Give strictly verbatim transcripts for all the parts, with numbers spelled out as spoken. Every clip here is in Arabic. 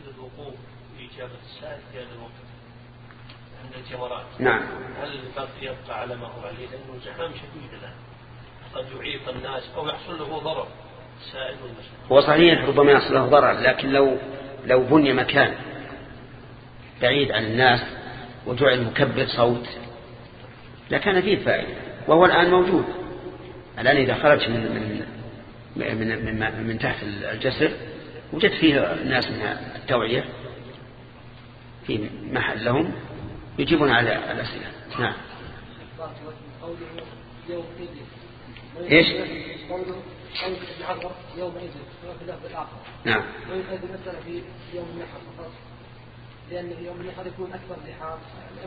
للوقوف في إجابة السائل في هذا الوقت عند الجمرات. نعم. هل الباب يبقى على ما هو عليه لأنه زحام شديد الآن قد يعيق الناس أو يحصل له ضرر السائل والمسلم؟ هو صحيح ربما يحصل له ضرر، لكن لو لو بني مكان بعيد عن الناس وجعل مكبر صوت لكان فيه فائدة، وهو الآن موجود. الآن إذا خرج من من من من, من تحت الجسر وجد فيه ناس من التوعية في محل لهم يجيبون على الأسئلة. نعم. إيش؟ نعم. ويؤدي المسألة في يوم النحر فقط، لأن يوم النحر يكون أكثر زحام،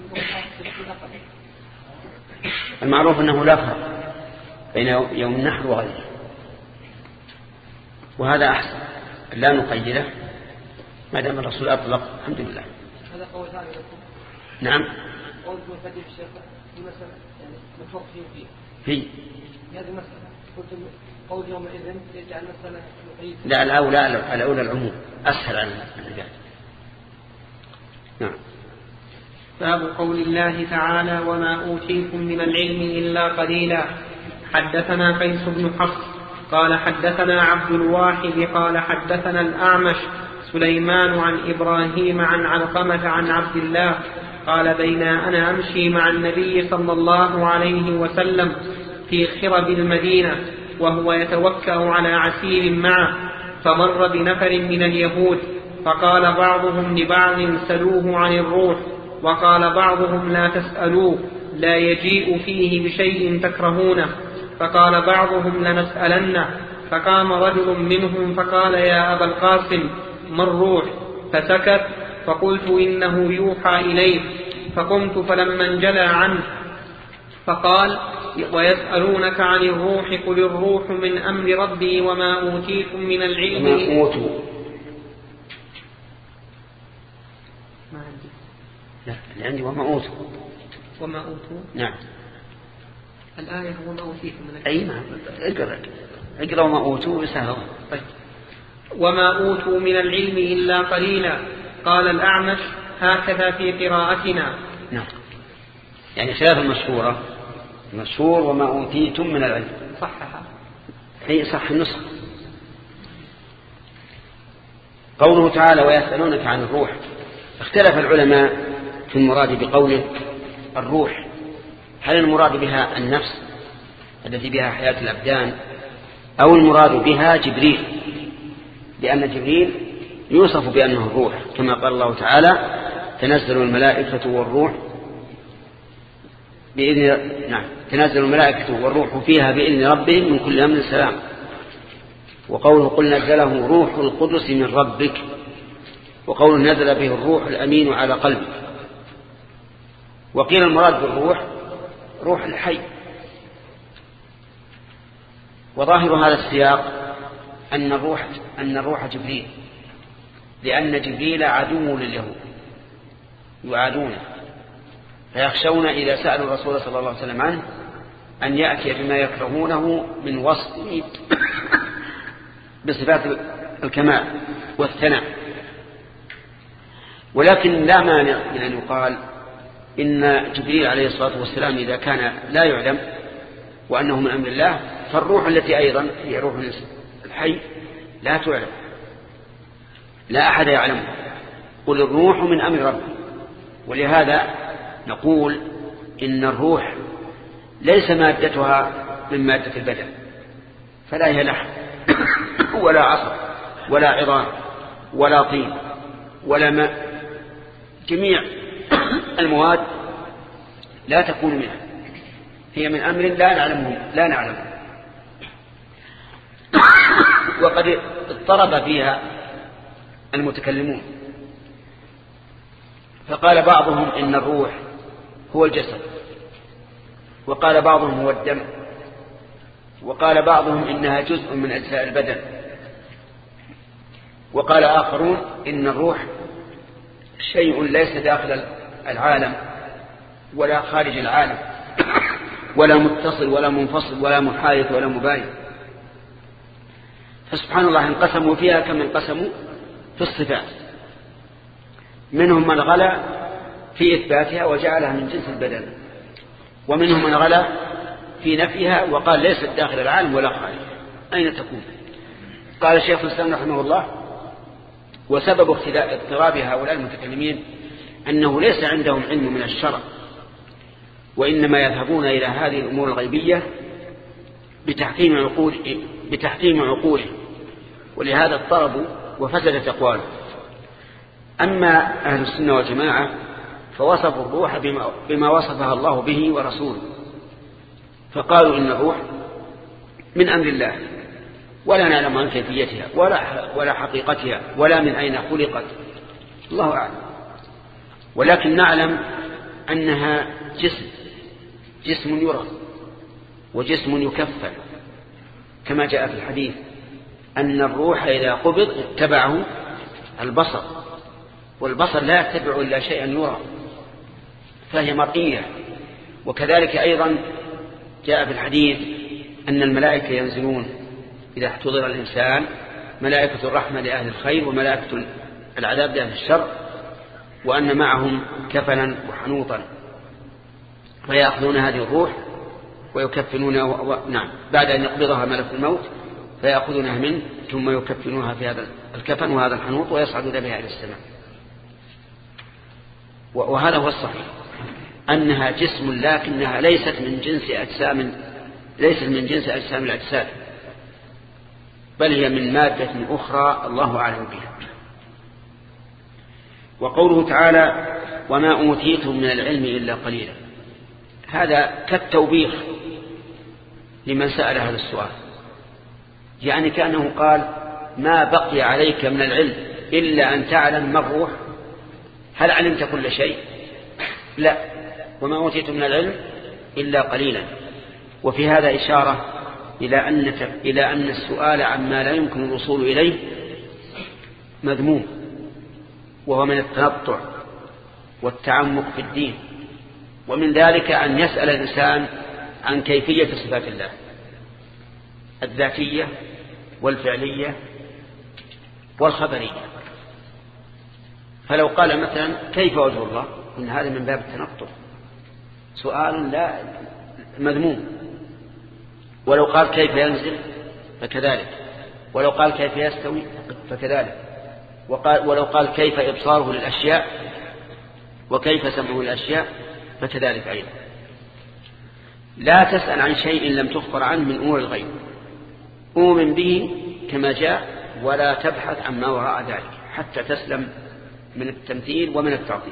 المعروف أنه لا فرق بين يوم النحر وغيره، وهذا أحسن لا نقيده ما دام الرسول أطلق. الحمد لله. هذا قول ثاني لكم. نعم. قول مفدي الشيخ في مسألة يعني مفرق فيه في هذه المسألة قلت قول يومئذ يجعل مسألة مقيدة. لا الأولى الأولى العموم أسهل عن الرجال. نعم. باب قول الله تعالى وما أوتيتم من العلم إلا قليلا. حدثنا قيس بن حفص قال حدثنا عبد الواحد قال حدثنا الأعمش سليمان عن إبراهيم عن علقمة عن عبد الله قال بين أنا أمشي مع النبي صلى الله عليه وسلم في خرب المدينة وهو يتوكأ على عسير معه، فمر بنفر من اليهود فقال بعضهم لبعض سلوه عن الروح، وقال بعضهم لا تسألوه لا يجيء فيه بشيء تكرهونه، فقال بعضهم لنسألنه. فقام رجل منهم فقال يا أبا القاسم ما الروح؟ فسكت، فقلت إنه يوحى إليه، فقمت فلما انجلى عنه فقال ويسألونك عن الروح قل الروح من أمر ربي وما أوتيتم من العلم. وما أوتوا ما عندي. لا اللي عندي وما أوتوا. وما أوتوا. نعم. الآية وما أوتيتم من العلم. أي نعم. اقرأ اقرأ وما أوتوا بسهل. طيب. وما أوتوا من العلم إلا قليلا. قال الأعمش هكذا في قراءتنا. نعم. يعني خلاف المشهورة المشهور وما أوتيتم من العلم. صحها. هي صح النسخة. قوله تعالى ويسألونك عن الروح، اختلف العلماء في المراد بقوله الروح، هل المراد بها النفس التي بها حياة الأبدان أو المراد بها جبريل، لأن جبريل يوصف بأنه الروح كما قال الله تعالى تنزل الملائكة والروح بإذن نعم تنزل الملائكة والروح فيها بإذن ربهم من كل أمر سلام. وقوله قل نزله روح القدس من ربك، وقول نزل به الروح الأمين على قلبك. وقيل المراد بالروح روح الحي. وظاهر هذا السياق أن الروح أن الروح جبريل، لأن جبريل عدو لليهود يعادونه، فيخشون إذا سألوا الرسول صلى الله عليه وسلم عنه أن يأتي بما يكرهونه من وصفه بصفات الكمال والثناء. ولكن لا مانع من أن يقال إن جبريل عليه الصلاة والسلام إذا كان لا يعلم وأنه من أمر الله، فالروح التي أيضا هي روح الحي لا تعلم، لا أحد يعلمها، قل الروح من أمر ربي. ولهذا نقول إن الروح ليس مادتها من مادة البدن، فلا هي لحم ولا عصب ولا عظام ولا طين ولا ماء، جميع المواد لا تكون منها، هي من أمر لا نعلمه لا نعلمه وقد اضطرب فيها المتكلمون، فقال بعضهم إن الروح هو الجسد، وقال بعضهم هو الدم، وقال بعضهم إنها جزء من أجزاء البدن، وقال آخرون إن الروح شيء ليس داخل العالم ولا خارج العالم ولا متصل ولا منفصل ولا محايد ولا مباين. فسبحان الله انقسموا فيها كما انقسموا في الصفات، منهم من غلا في إثباتها وجعلها من جنس البدن، ومنهم من غلا في نفيها وقال ليست داخل العالم ولا خارج. أين تكون؟ قال الشيخ الإسلام رحمه الله: وسبب اضطراب هؤلاء المتكلمين أنه ليس عندهم علم من الشرع، وإنما يذهبون إلى هذه الأمور الغيبية بتحكيم عقول بتحكيم عقوله، ولهذا اضطربوا وفسدت أقواله. أما أهل السنة والجماعة فوصفوا الروح بما, بما وصفها الله به ورسوله، فقالوا إن الروح من أمر الله، ولا نعلم عن كيفيتها ولا, ولا حقيقتها ولا من أين خلقت، الله أعلم، ولكن نعلم أنها جسم جسم يرى وجسم يكفل، كما جاء في الحديث أن الروح إذا قبض اتبعه البصر، والبصر لا يتبع إلا شيئا يرى، فهي مرئية. وكذلك أيضا جاء في الحديث أن الملائكة ينزلون إذا احتضر الإنسان، ملائكة الرحمة لأهل الخير وملائكة العذاب لأهل الشر، وأن معهم كفنا وحنوطا، فيأخذون هذه الروح ويكفنونها و... و... نعم بعد أن يقبضها ملك الموت فيأخذونها منه ثم يكفنونها في هذا الكفن وهذا الحنوط ويصعدون بها إلى السماء. و... وهذا هو الصحيح، أنها جسم لكنها ليست من جنس أجسام ليست من جنس أجسام الأجساد، بل هي من مادة أخرى الله أعلم بها. وقوله تعالى: وما أوتيتم من العلم إلا قليلا، هذا كالتوبيخ لمن سأل هذا السؤال، يعني كأنه قال: ما بقي عليك من العلم إلا أن تعلم ما الروح، هل علمت كل شيء؟ لا، وما أوتيتم من العلم إلا قليلا. وفي هذا إشارة إلى أن إلى أن السؤال عما لا يمكن الوصول إليه مذموم، وهو من التنطع والتعمق في الدين، ومن ذلك أن يسأل الإنسان عن كيفية صفات الله الذاتية والفعلية والخبرية. فلو قال مثلا: كيف وجه الله؟ إن هذا من باب التنطع، سؤال لا مذموم. ولو قال: كيف ينزل؟ فكذلك. ولو قال: كيف يستوي؟ فكذلك. وقال ولو قال: كيف إبصاره للأشياء وكيف سمعه للأشياء؟ فكذلك أيضا. لا تسأل عن شيء لم تخبر عنه من أمور الغيب، أؤمن به كما جاء ولا تبحث عن ما وراء ذلك حتى تسلم من التمثيل ومن التعطيل.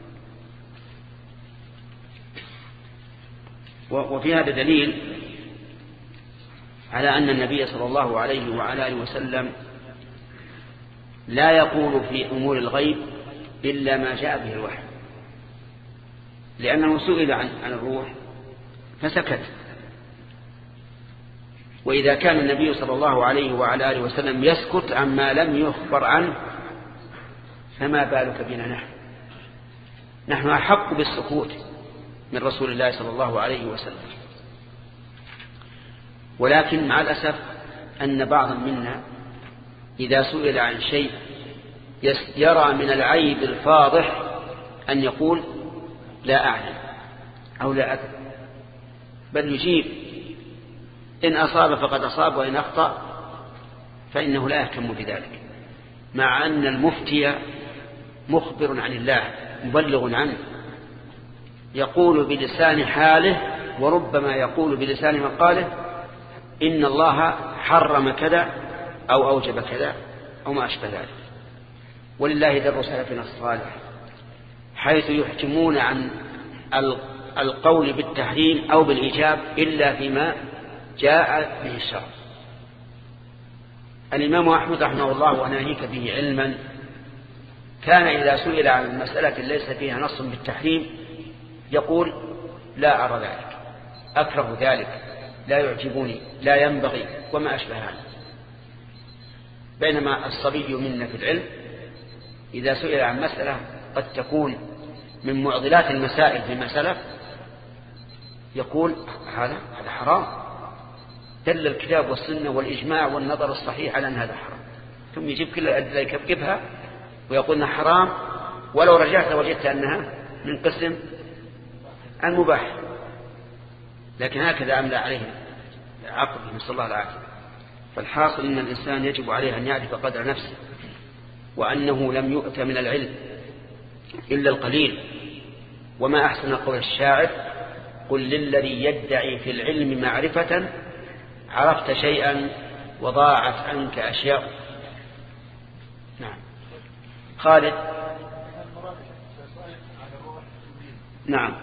وفي هذا دليل على أن النبي صلى الله عليه وعلى آله وسلم لا يقول في أمور الغيب إلا ما جاء به الوحي، لأنه سئل عن الروح فسكت. وإذا كان النبي صلى الله عليه وعلى آله وسلم يسكت عما لم يخبر عنه فما بالك بنا نحن نحن أحق بالسكوت من رسول الله صلى الله عليه وسلم. ولكن مع الأسف أن بعضا منا إذا سئل عن شيء يرى من العيب الفاضح أن يقول: لا أعلم أو لا أدري، بل يجيب إن أصاب فقد أصاب وإن أخطأ فإنه لا يهتم بذلك، مع أن المفتي مخبر عن الله مبلغ عنه، يقول بلسان حاله وربما يقول بلسان مقاله: إن الله حرم كذا أو أوجب كذا أو ما أشبه ذلك. ولله در سلفنا الصالح حيث يحكمون عن القول بالتحريم أو بالإيجاب إلا فيما جاء به الشرع. الإمام أحمد رحمه الله وناهيك به علما كان إذا سئل عن المسألة ليس فيها نص بالتحريم يقول: لا أرى ذلك، أكره ذلك، لا يعجبني، لا ينبغي، وما أشبه هذا. بينما الصبي منا في العلم إذا سئل عن مسألة قد تكون من معضلات المسائل فيما سلف يقول: هذا هذا حرام، دل الكتاب والسنة والإجماع والنظر الصحيح على أن هذا حرام، ثم يجيب كل الأدلة يكبكبها ويقول إنه حرام ولو رجعت وجدت أنها من قسم المباح، لكن هكذا أملى عليه عقله نسأل الله العافية. فالحاصل أن الإنسان يجب عليه أن يعرف قدر نفسه، وأنه لم يؤت من العلم إلا القليل. وما أحسن قول الشاعر: قل للذي يدعي في العلم معرفة عرفت شيئا وضاعت عنك أشياء. نعم. خالد. نعم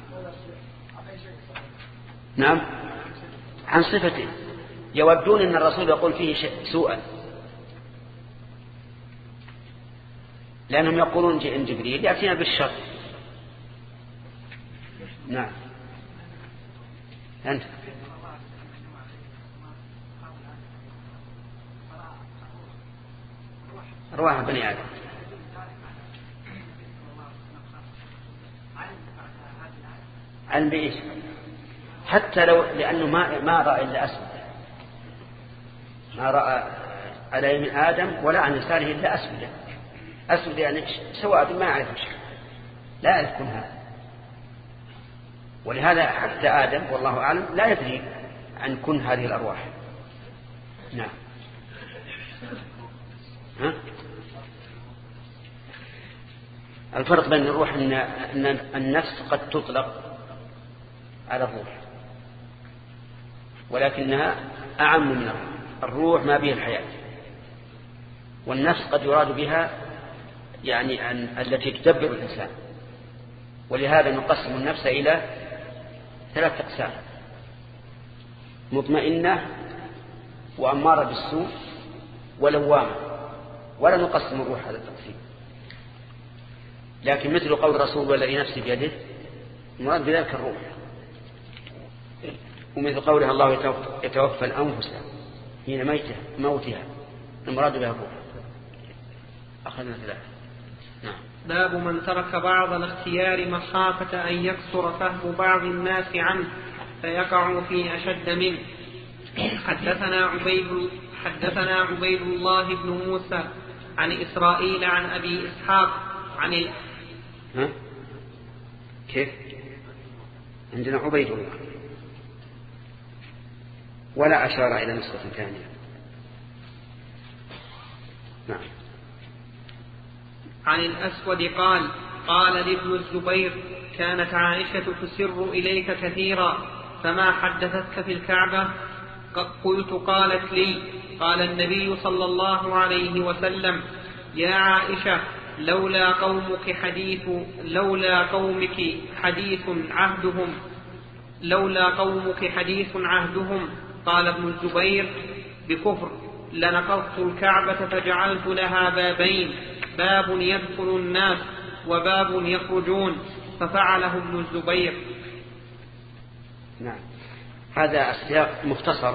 نعم عن صفته، يودون أن الرسول يقول فيه سوءا، لأنهم يقولون إن جبريل يأتينا بالشر. نعم أنت. أرواح بني آدم. علم بإيش؟ حتى لو لأنه ما ما رأى إلا أسود، ما رأى على يمين آدم ولا عن يساره إلا أسود. أسود يعني سواد ما يعرف شيء، لا يعرف كن هذا. ولهذا حتى آدم والله أعلم لا يدري عن كن هذه الأرواح. نعم. ها؟ الفرق بين الروح أن النفس قد تطلق على الروح، ولكنها أعم من الروح. الروح ما به الحياة، والنفس قد يراد بها يعني أن التي تدبر الإنسان. ولهذا نقسم النفس إلى ثلاث أقسام: مطمئنة وأمارة بالسوء ولوامة. ولا نقسم الروح هذا التقسيم، لكن مثل قول الرسول: والذي نفسي بيده، مراد بذلك الروح. ومثل قولها: الله يتوفى الأنفس حين ميتها موتها، المراد بها الروح. أخذنا ثلاثة. نعم. باب من ترك بعض الاختيار مخافة أن يكثر فهم بعض الناس عنه فيقع في أشد منه. حدثنا عبيد حدثنا عبيد الله بن موسى عن إسرائيل عن أبي إسحاق عن ال... ها؟ كيف؟ عندنا عبيد الله ولا أشار إلى نسخة ثانية. نعم. عن الأسود قال: قال لابن الزبير: كانت عائشة تسر إليك كثيرا، فما حدثتك في الكعبة؟ قلت: قالت لي: قال النبي صلى الله عليه وسلم: يا عائشة، لولا قومك حديث لولا قومك حديث عهدهم لولا قومك حديث عهدهم. قال ابن الزبير: بكفر لنقضت الكعبة فجعلت لها بابين، باب يدخل الناس وباب يخرجون، ففعله ابن الزبير. نعم. هذا السياق مختصر،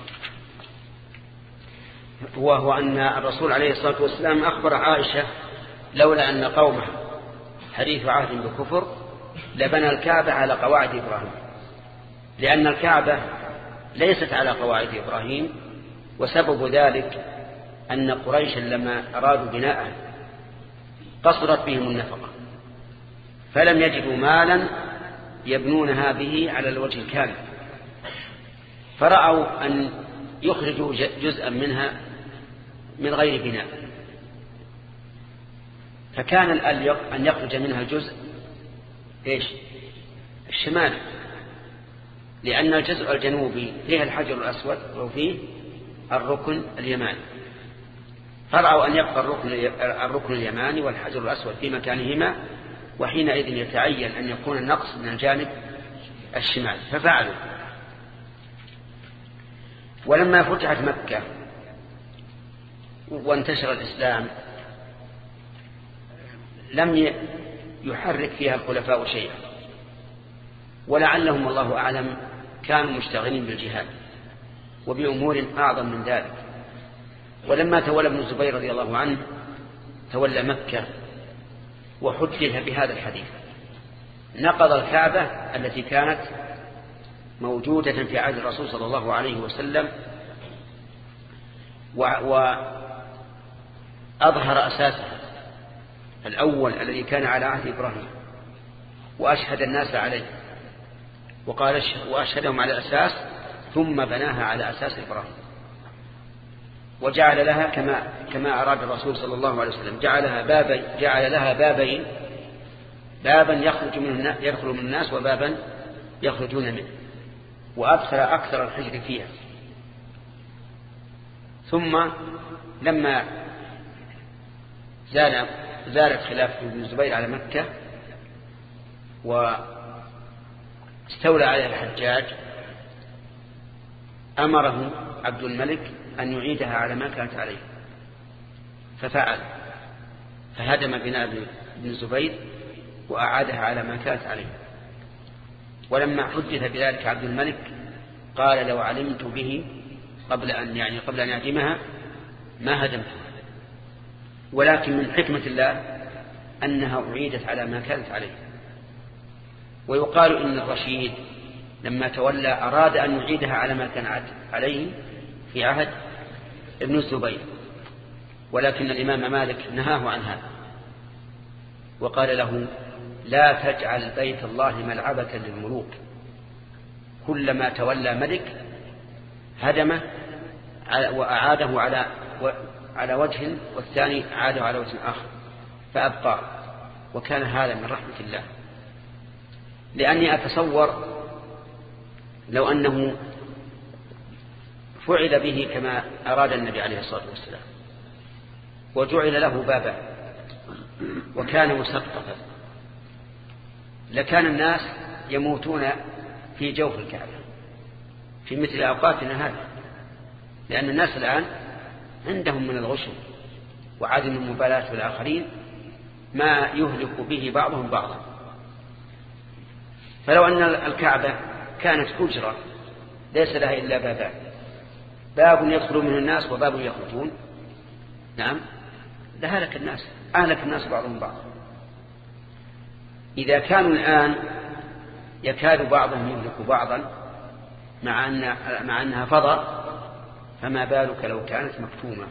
وهو أن الرسول عليه الصلاة والسلام أخبر عائشة: لولا أن قومه حديث عهد بكفر لبنى الكعبة على قواعد إبراهيم، لأن الكعبة ليست على قواعد إبراهيم، وسبب ذلك أن قريشا لما أرادوا بناءها قصرت بهم النفقة، فلم يجدوا مالا يبنونها به على الوجه الكامل، فرأوا أن يخرجوا جزءا منها من غير بناء، فكان الأليق أن يخرج منها الجزء إيش؟ الشمال، لأن الجزء الجنوبي فيه الحجر الأسود وفيه الركن اليماني، فرأوا أن يبقى الركن, الركن اليماني والحجر الأسود في مكانهما، وحينئذ يتعين أن يكون النقص من الجانب الشمال، ففعلوا. ولما فتحت مكة وانتشر الإسلام لم يحرك فيها الخلفاء شيئا، ولعلهم الله أعلم كانوا مشتغلين بالجهاد وبأمور أعظم من ذلك. ولما تولى ابن الزبير رضي الله عنه تولى مكة وحدث بهذا الحديث، نقض الكعبة التي كانت موجودة في عهد الرسول صلى الله عليه وسلم، وأظهر أساسها الأول الذي كان على عهد إبراهيم وأشهد الناس عليه وقال وأشهدهم على الأساس ثم بناها على أساس إبراهيم وجعل لها كما كما أراد الرسول صلى الله عليه وسلم جعلها بابي جعل لها بابين بابا يخرج منه يدخل من الناس وبابا يخرجون منه وأدخل أكثر الحجر فيها. ثم لما زال زالت خلافة ابن الزبير على مكة واستولى عليها الحجاج أمره عبد الملك أن يعيدها على ما كانت عليه ففعل فهدم بناء ابن الزبير وأعادها على ما كانت عليه. ولما حدث بذلك عبد الملك قال لو علمت به قبل أن يعني قبل أن يهدمها ما هدمتها ولكن من حكمة الله أنها أعيدت على ما كانت عليه. ويقال إن الرشيد لما تولى أراد أن يعيدها على ما كان عليه في عهد ابن الزبير ولكن الإمام مالك نهاه عن هذا وقال له لا تجعل بيت الله ملعبة للملوك كلما تولى ملك هدمه وأعاده على على وجه والثاني عاده على وجه آخر فأبقى. وكان هذا من رحمة الله لأني أتصور لو أنه فعل به كما أراد النبي عليه الصلاة والسلام وجعل له بابا وكان مسقفا لكان الناس يموتون في جوف الكعبة في مثل أوقاتنا هذه لأن الناس الآن عندهم من الغشم وعدم المبالاة بالآخرين ما يهلك به بعضهم بعضا. فلو أن الكعبة كانت حجرة ليس لها إلا بابان باب يدخل منه الناس وباب يخرجون نعم لهلك الناس أهلك الناس بعضهم بعضا. إذا كانوا الآن يكاد بعضهم يهلك بعضا مع, أن مع أنها فضاء فما بالك لو كانت مكتومة.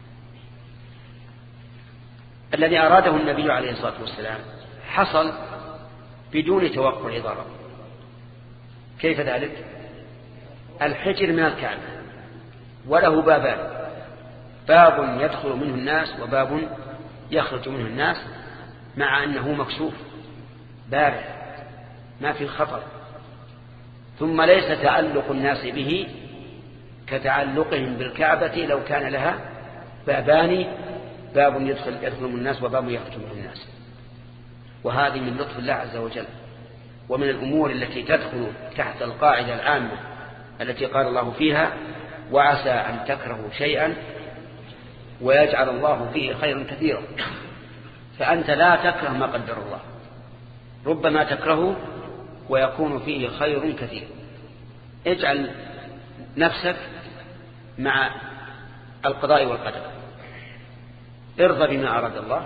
الذي أراده النبي عليه الصلاة والسلام حصل بدون توقع ضرر. كيف ذلك؟ الحجر من الكعبة وله بابان باب يدخل منه الناس وباب يخرج منه الناس مع أنه مكشوف بارع ما في خطر. ثم ليس تعلق الناس به كتعلقهم بالكعبة لو كان لها بابان باب يدخل, يدخل من الناس وباب يخرج من الناس. وهذه من لطف الله عز وجل ومن الأمور التي تدخل تحت القاعدة العامة التي قال الله فيها وعسى أن تكرهوا شيئا ويجعل الله فيه خيرا كثيرا. فأنت لا تكره ما قدر الله ربما تكرهه ويكون فيه خير كثير. اجعل نفسك مع القضاء والقدر ارضى بما أراد الله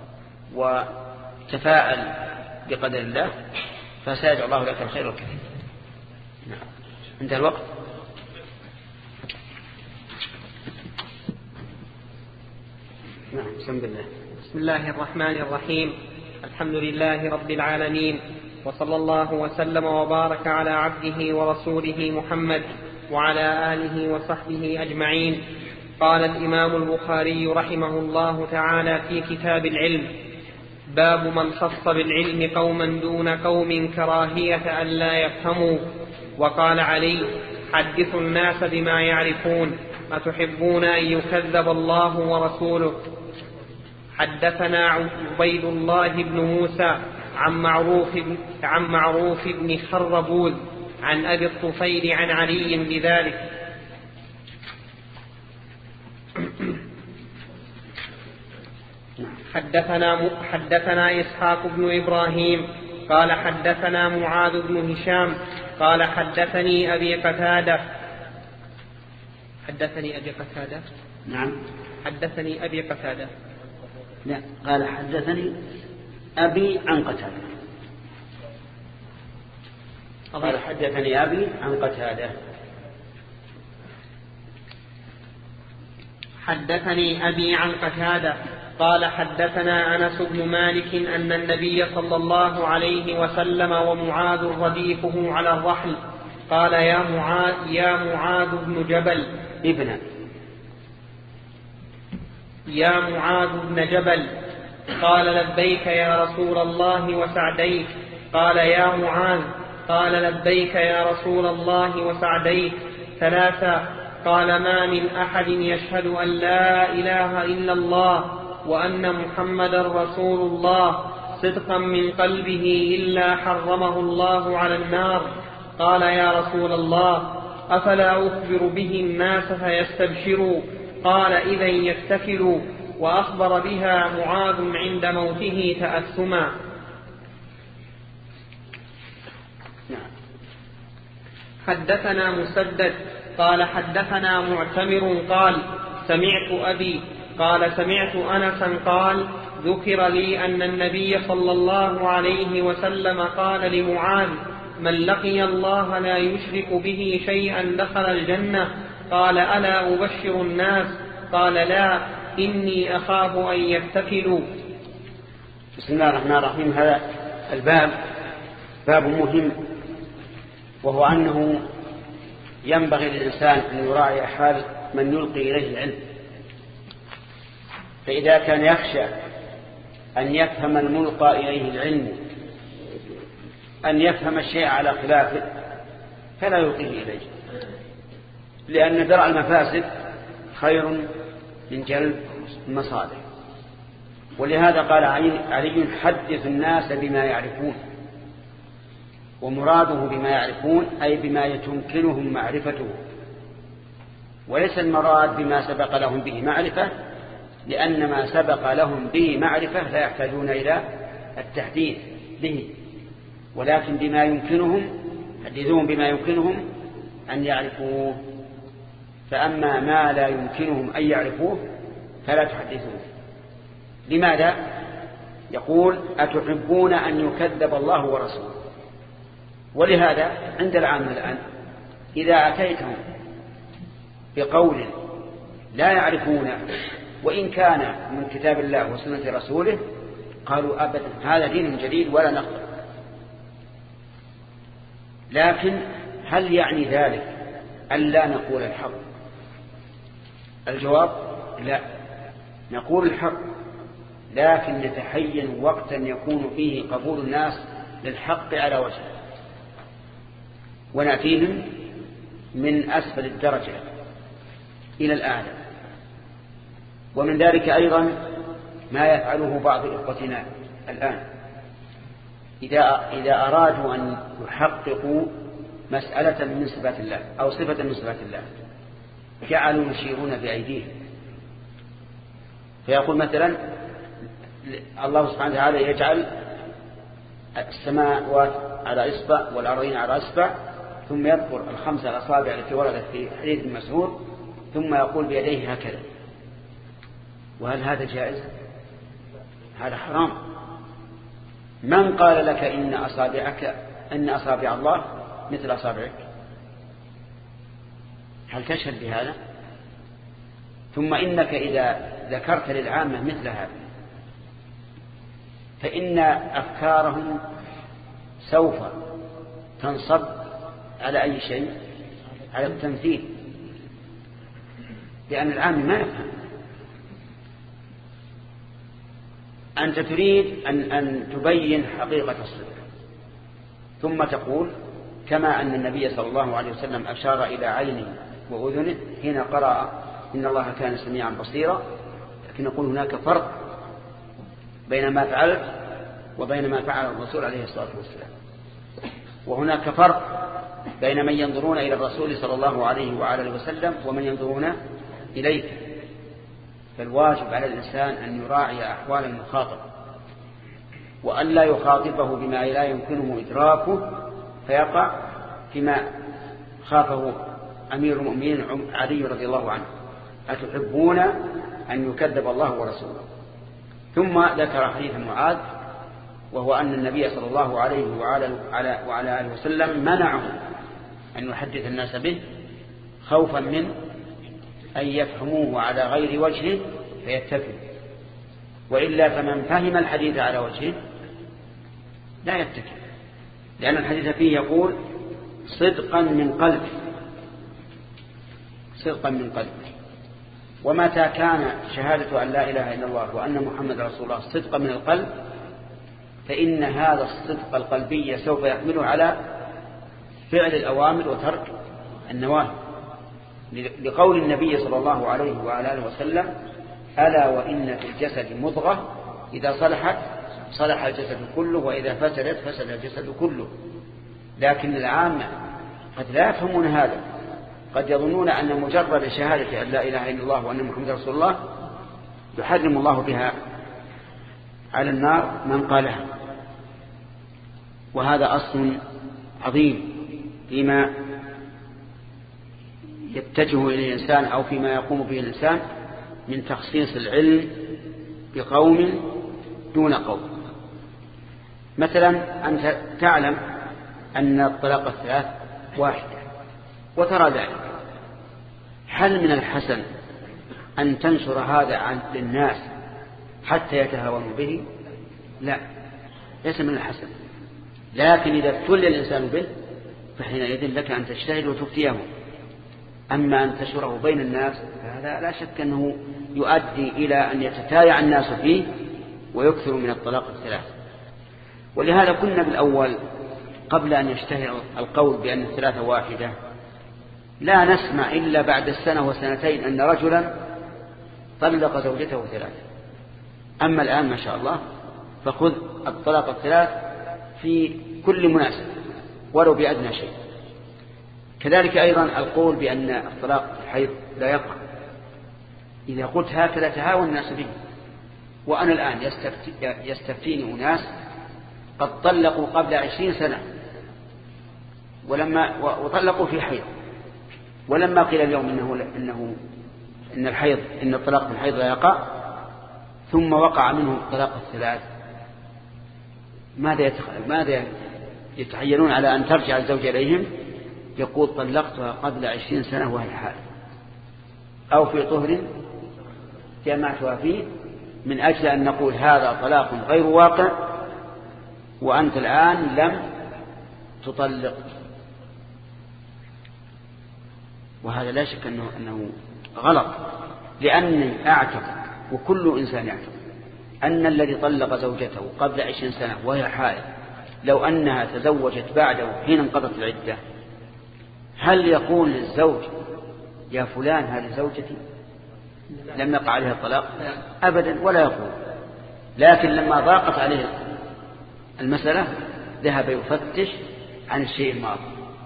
وتفاءل بقدر الله فسيجعل الله لك الخير الكثير. نعم. انتهى الوقت. نعم. بسم الله. بسم الله الرحمن الرحيم. الحمد لله رب العالمين وصلى الله وسلم وبارك على عبده ورسوله محمد وعلى آله وصحبه أجمعين. قال الإمام البخاري رحمه الله تعالى في كتاب العلم: باب من خص بالعلم قوما دون قوم كراهية أن لا يفهموا. وقال علي: حدثوا الناس بما يعرفون أتحبون أن يكذب الله ورسوله. حدثنا عبيد الله بن موسى عن معروف عن معروف بن خربوذ عن أبي الطفيل عن علي بذلك. حدثنا حدثنا إسحاق بن إبراهيم قال حدثنا معاذ بن هشام قال حدثني أبي قتادة حدثني أبي قتادة نعم حدثني أبي قتادة لا قال حدثني أبي عن قتادة قال حدثني أبي عن قتادة حدثني أبي عن قتادة قال حدثنا أنس بن مالك أن النبي صلى الله عليه وسلم ومعاذ رديفه على الرحل قال يا معاذ, يا معاذ بن جبل ابن يا معاذ بن جبل قال لبيك يا رسول الله وسعديك قال يا معاذ قال لبيك يا رسول الله وسعديك ثلاثا قال ما من أحد يشهد أن لا إله إلا الله وأن محمدا رسول الله صدقا من قلبه إلا حرمه الله على النار. قال يا رسول الله أفلا أخبر به الناس فيستبشروا؟ قال إذا يتكلوا. وأخبر بها معاذ عند موته تأثما. حدثنا مسدد قال حدثنا معتمر قال سمعت أبي قال سمعت أنسا قال ذكر لي أن النبي صلى الله عليه وسلم قال لمعاذ من لقي الله لا يشرك به شيئا دخل الجنة. قال ألا أبشر الناس؟ قال لا إني أخاف أن يتكلوا. بسم الله الرحمن الرحيم. هذا الباب باب مهم، وهو أنه ينبغي للإنسان أن يراعي حال من يلقي إليه العلم، فإذا كان يخشى أن يفهم الملقى إليه العلم أن يفهم الشيء على خلافه فلا يلقيه إليه، لأن درع المفاسد خير من جلب المصالح. ولهذا قال علي حدث الناس بما يعرفون، ومراده بما يعرفون أي بما يتمكنهم معرفته، وليس المراد بما سبق لهم به معرفة، لأن ما سبق لهم به معرفة لا يحتاجون إلى التحديث به، ولكن بما يمكنهم حدثوهم بما يمكنهم أن يعرفوه. فأما ما لا يمكنهم أن يعرفوه فلا تحدثوه. لماذا؟ يقول أتحبون أن يكذب الله ورسوله. ولهذا عند العامة الآن إذا أتيتهم بقول لا يعرفونه وإن كان من كتاب الله وسنة رسوله قالوا أبدا هذا دين جديد ولا نقبل. لكن هل يعني ذلك أن لا نقول الحق؟ الجواب لا، نقول الحق، لكن نتحين وقتا يكون فيه قبول الناس للحق على وجهه، ونأتيهم من أسفل الدرجة إلى الأعلى. ومن ذلك أيضا ما يفعله بعض إخوتنا الآن إذا, إذا أرادوا أن يحققوا مسألة من صفات الله أو صفة من صفات الله جعلوا يشيرون بأيديهم، فيقول مثلا الله سبحانه وتعالى يجعل السماوات على إصبع والأرضين على إصبع، ثم يذكر الخمسة الأصابع التي وردت في حديث مسعود ثم يقول بيديه هكذا. وهل هذا جائز؟ هذا حرام. من قال لك إن أصابعك أن أصابع الله مثل أصابعك؟ هل تشهد بهذا؟ ثم إنك إذا ذكرت للعامة مثل هذا فإن أفكارهم سوف تنصب على أي شيء؟ على التمثيل، لأن العام ما يفهم. أنت تريد أن, أن تبين حقيقة الصدق ثم تقول كما أن النبي صلى الله عليه وسلم أشار إلى عينه وأذنه حين قرأ إن الله كان سميعا بصيرا، لكن نقول هناك فرق بين ما فعلت وبين ما فعل الرسول عليه الصلاة والسلام، وهناك فرق بين من ينظرون إلى الرسول صلى الله عليه وآله وسلم ومن ينظرون إليك. فالواجب على الإنسان أن يراعي أحوال المخاطب وأن لا يخاطبه بما لا يمكنه إدراكه فيقع فيما خافه أمير المؤمنين علي رضي الله عنه: أتحبون أن يكذب الله ورسوله. ثم ذكر حديث معاذ وهو أن النبي صلى الله عليه وعلى آله وسلم منعه أن يحدث الناس به خوفا من أن يفهموه على غير وجهه فيتفق. وإلا فمن فهم الحديث على وجهه لا يتكل، لأن الحديث فيه يقول صدقا من قلب، صدقا من قلب. ومتى كان شهادة أن لا إله إلا الله وأن محمد رسول الله صدقا من القلب، فإن هذا الصدق القلبي سوف يحمله على فعل الأوامر وترك النواهي، لقول النبي صلى الله عليه وعلى آله وسلم: ألا وإن في الجسد مضغة إذا صلحت صلح الجسد كله وإذا فسدت فسد الجسد كله. لكن العامة قد لا يفهمون هذا، قد يظنون أن مجرد شهادة أن لا إله إلا الله وأن محمد رسول الله يحرم الله بها على النار من قالها. وهذا أصل عظيم فيما يتجه إليه الإنسان أو فيما يقوم به الإنسان من تخصيص العلم بقوم دون قوم. مثلا أنت تعلم أن الطلاق الثلاث واحدة وترى ذلك، هل من الحسن أن تنشر هذا عن للناس حتى يتهاونوا به؟ لا، ليس من الحسن. لكن إذا ابتلي الإنسان به فحينئذ لك أن تجتهد وتفتيه. أما أن تنشره بين الناس فهذا لا شك أنه يؤدي إلى أن يتتايع الناس فيه ويكثر من الطلاق الثلاث. ولهذا كنا بالأول قبل أن يشتهر القول بأن الثلاثة واحدة لا نسمع إلا بعد السنة وسنتين أن رجلا طلق زوجته ثلاثة. أما الآن ما شاء الله فخذ الطلاق الثلاث في كل مناسبة ولو بأدنى شيء. كذلك أيضا القول بأن الطلاق في الحيض لا يقع، إذا قلت هكذا تهاون الناس به. وأنا الآن يستفتي يستفتيني أناس قد طلقوا قبل عشرين سنة ولما وطلقوا في حيض، ولما قيل اليوم إنه إنه إن الحيض إن الطلاق في الحيض لا يقع ثم وقع منه الطلاق الثلاث، ماذا يتخ... ماذا يتحيلون على أن ترجع الزوج إليهم؟ يقول طلقتها قبل عشرين سنة وهي حال أو في طهر جمعتها فيه، من أجل أن نقول هذا طلاق غير واقع وأنت الآن لم تطلق. وهذا لا شك أنه, أنه غلط، لأني أعتقد وكل إنسان يعتقد أن الذي طلق زوجته قبل عشرين سنة وهي حائض لو أنها تزوجت بعده حين انقضت العدة، هل يقول للزوج يا فلان هذه زوجتي لم يقع عليها الطلاق؟ أبدا، ولا يقول. لكن لما ضاقت عليه المسألة ذهب يفتش عن الشيء الماضي.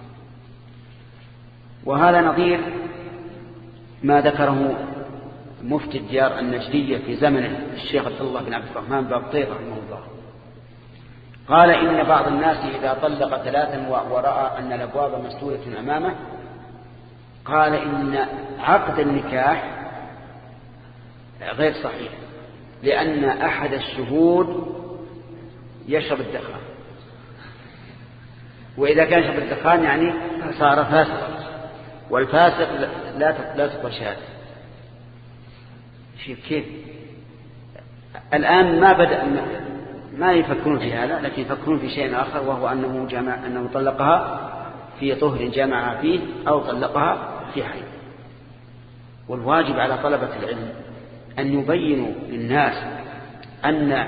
وهذا نظير ما ذكره مفتي الديار النجدية في زمن الشيخ عبد الله بن عبد الرحمن بابطيط رحمه الله. قال إن بعض الناس إذا طلق ثلاثا ورأى أن الأبواب مسدودة أمامه قال إن عقد النكاح غير صحيح، لأن أحد الشهود يشرب الدخان، وإذا كان يشرب الدخان يعني صار فاسقا، والفاسق لا لا تقبل شهادة. كيف الآن ما بدأ ما يفكرون في هذا، لكن يفكرون في شيء آخر، وهو أنه جمع أنه طلقها في طهر جمع فيه أو طلقها في حيض. والواجب على طلبة العلم أن يبينوا للناس أن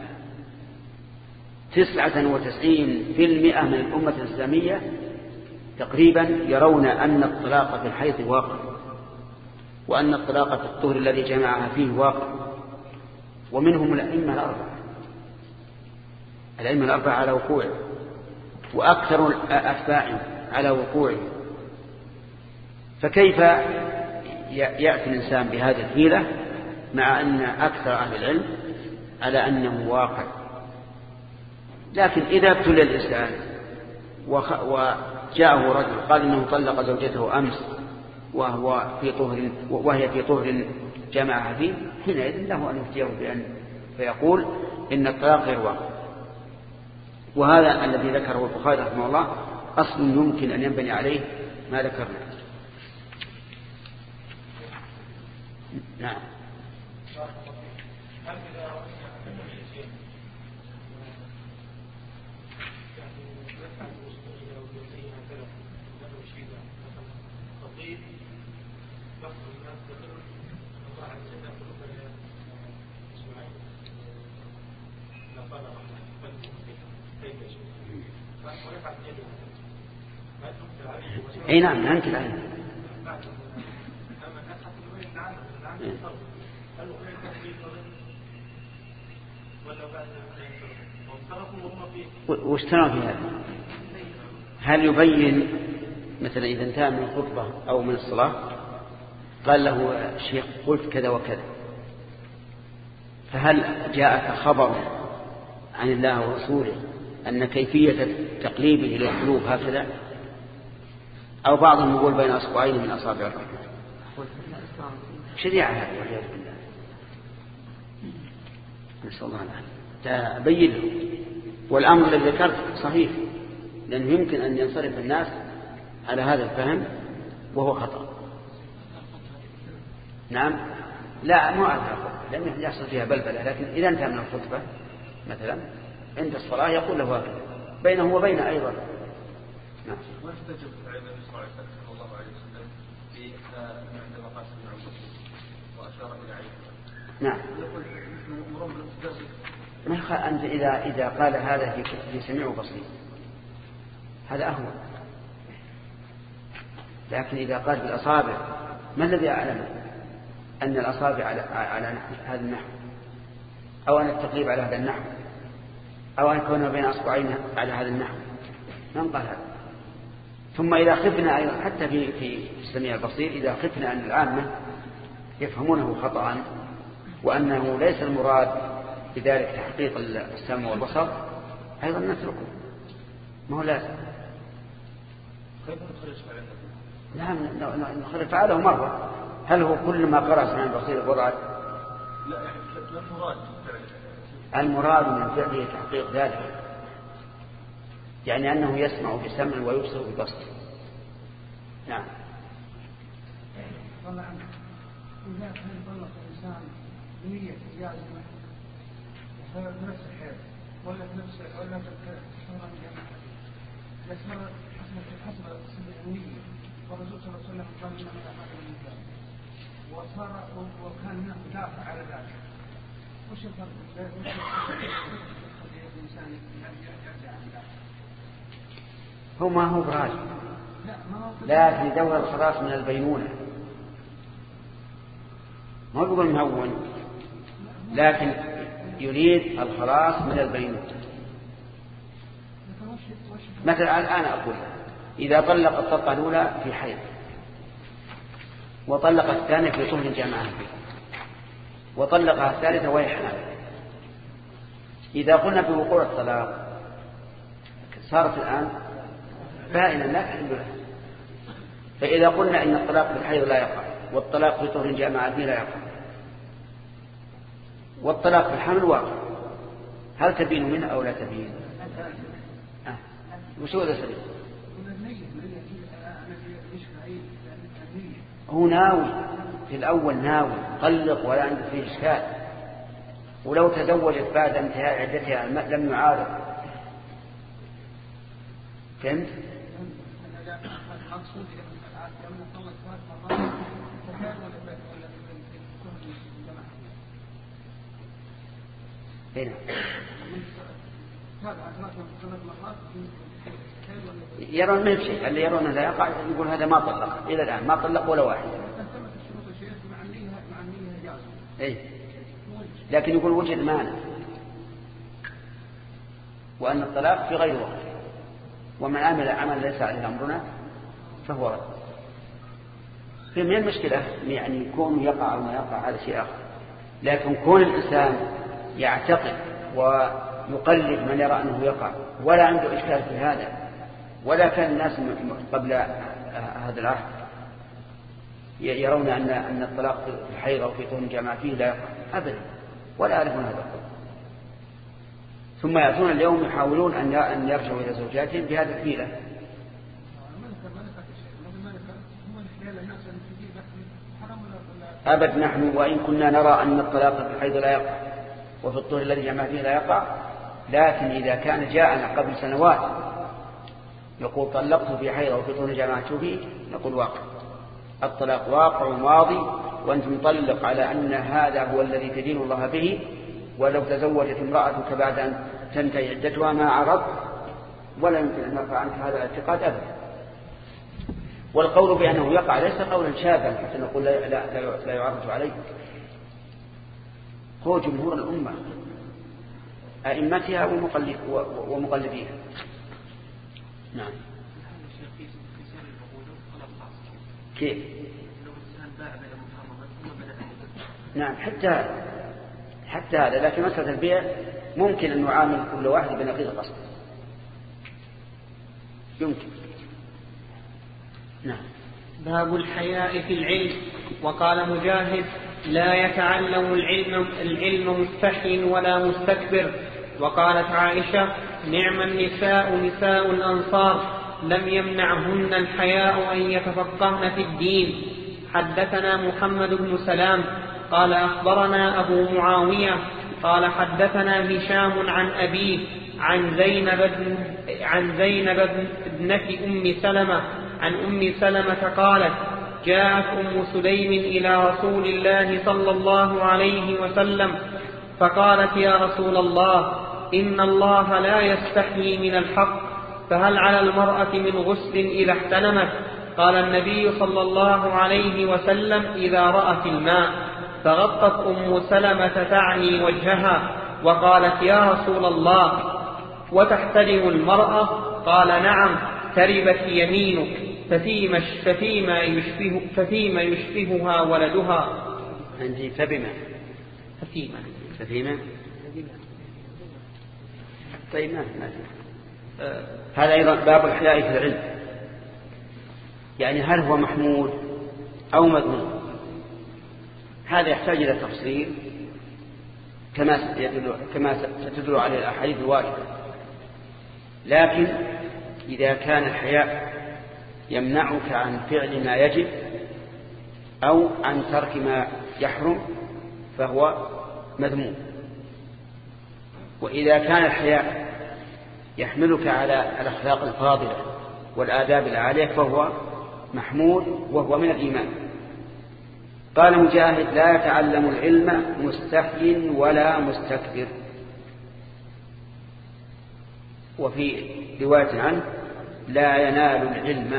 تسعة وتسعين في المئة من الأمة الإسلامية تقريبا يرون أن الطلاق في الحيض واقع، وأن الطلاق في الطهر الذي جمعها فيه واقع. ومنهم الأئمة الأربعة الأئمة الأربعة على وقوعه، وأكثر أتباعهم على وقوعه. فكيف يأتي الإنسان بهذه الحيلة مع أن أكثر أهل العلم على أنه واقع؟ لكن إذا ابتلي الإنسان وجاءه رجل قال إنه طلق زوجته أمس وهو في طهر وهي في طهر جمعها فيه، حينئذ له أن يفتيه بأن فيقول إن الطلاق غير واقع. وهذا الذي ذكره البخاري رحمه الله أصل يمكن أن ينبني عليه ما ذكرنا. نعم. اي نعم ننكر عليه. واشترى في هذا. هل يبين مثلا إذا انتهى من الخطبة أو من الصلاة قال له شيخ قلت كذا وكذا، فهل جاءك خبر عن الله ورسوله أن كيفية تقليبه للقلوب هكذا، أو بعضهم يقول بين أصبعين من أصابع الرحمن؟ شريعة هذه والعياذ بالله، نسأل الله العافية. تبين له. والأمر الذي ذكرت صحيح، لأنه يمكن أن ينصرف الناس على هذا الفهم وهو خطأ. نعم لا مو على الخطبة لأنه يحصل فيها بلبلة، لكن إذا انتهى من الخطبة مثلا عند الصلاة يقول له هكذا بينه وبين أيضا. نعم. واستجب النبي صلى الله عليه وسلم في عندما قال سمع وأشار إلى عينه. نعم. ما يخ... أنت إذا إذا قال هذا في في سميع وبصير هذا أهون، لكن إذا قال بالأصابع ما الذي أعلم أن الأصابع على على هذا النحو، أو أن التقليب على هذا النحو، أو أن يكون بين أصبعين على هذا النحو؟ من قال هذا؟ ثم إذا خفنا أيضا حتى في في السميع البصير، إذا خفنا أن العامة يفهمونه خطأ وأنه ليس المراد بذلك تحقيق السمع والبصر أيضا نتركه، ما هو لازم. نعم نخرج فعله مرة. هل هو كل ما قرأ سمع البصير وضعت؟ لا المراد المراد من فعله تحقيق ذلك، يعني أنه يسمع بسمع ويبصر ببصر. نعم. طبعا إذا كان يطلق الإنسان بنية جازمة بنفس الحيض ولا بنفس ولا بشهر الجماعة يسمى حسب حسب النية، والرسول صلى الله عليه وسلم قال إنما الأعمال بالنيات، وصار وكان هناك دافع على ذلك. وش الفرق بين الإنسان يرجع عن ذلك؟ هو ما هو براجع، لكن دور الخلاص من البينونة، ما يقول مهون، لكن يريد الخلاص من البينونة. مثلا الآن أقول إذا طلق الطلقة الأولى في حيض وطلق الثانية في طهر جامعة وطلقها الثالثة وهي حامل، إذا قلنا بوقوع الطلاق صارت الآن بائنا لا تحل له. فإذا قلنا إن الطلاق في الحيض لا يقع والطلاق في طهر جامعة لا يقع والطلاق في الحمل واقع، هل تبين منه أو لا تبين؟ آه. وشو هذا سبيل؟ هو ناوي في الأول ناوي طلق ولا عنده فيه إشكال، ولو تزوجت بعد انتهاء عدتها لم يعارض. فهمت؟ هنا يرون ما شيء، اللي يرون لا يقع يقول هذا ما طلق إلى الآن، ما طلق ولا واحد. إيه؟ لكن يقول وجد مانع وأن الطلاق في غير وقت، ومن عمل عمل ليس عليه أمرنا فهو رد. في من المشكلة يعني يكون يقع أو ما يقع هذا شيء آخر، لكن كون الإنسان يعتقد ويقلد من يرى أنه يقع ولا عنده إشكال في هذا، ولا كان الناس قبل هذا العهد يرون أن أن الطلاق في الحيض أو في طهر الجامعة فيه لا يقع أبدا، ولا يعرفون هذا القول، ثم يأتون اليوم يحاولون أن أن يرجعوا إلى زوجاتهم بهذا الحيلة. أبد نحن وإن كنا نرى أن الطلاق في الحيض لا يقع وفي الطهر الذي جمع فيه لا يقع، لكن إذا كان جاءنا قبل سنوات يقول طلقت في حيض وفي طهر جمعت فيه، نقول واقع، الطلاق واقع وماضي، وأنت مطلق على أن هذا هو الذي تدين الله به، ولو تزوجت امرأتك بعد أن تنتهي عدتها ما عرض، ولا يمكن أن نرفع عنك هذا الاعتقاد أبدا. والقول بأنه يقع ليس قولا شاذا حتى نقول لا, لا, لا يعرض عليه. هو جمهور الأمة أئمتها ومقلديها. نعم. كيف؟ نعم حتى هذا حتى هذا لكن مسألة البيع ممكن أن نعامل كل واحد بنقيض القصد، يمكن. نعم. باب الحياء في العلم. وقال مجاهد: لا يتعلم العلم, العلم مستحي ولا مستكبر. وقالت عائشة: نعم النساء نساء الأنصار لم يمنعهن الحياء أن يتفقهن في الدين. حدثنا محمد بن سلام قال أخبرنا أبو معاوية قال حدثنا هشام عن أبيه عن زينب بن عن زينب ابنة أم سلمة عن أم سلمة قالت: جاءت أم سليم إلى رسول الله صلى الله عليه وسلم فقالت: يا رسول الله، إن الله لا يستحيي من الحق، فهل على المرأة من غسل إذا احتلمت؟ قال النبي صلى الله عليه وسلم: إذا رأت الماء. فغطت أم سلمة تعني وجهها وقالت: يا رسول الله، وتحتلم المرأة؟ قال: نعم، تربت يمينك. ففيما, ففيما, يشبه ففيما يشبهها ولدها. عندي فبما ففيما ففيما طيب ما آه. هذا أيضا باب الحياء في العلم، يعني هل هو محمود أو مذموم؟ هذا يحتاج إلى تفصيل كما يدل كما ستدل عليه الأحاديث الواردة. لكن إذا كان الحياء يمنعك عن فعل ما يجب أو عن ترك ما يحرم فهو مذموم. وإذا كان الحياء يحملك على الأخلاق الفاضلة والآداب العالية فهو محمود وهو من الإيمان. قال مجاهد: لا يتعلم العلم مستحي ولا مستكبر. وفي رواية عنه: لا ينال العلم.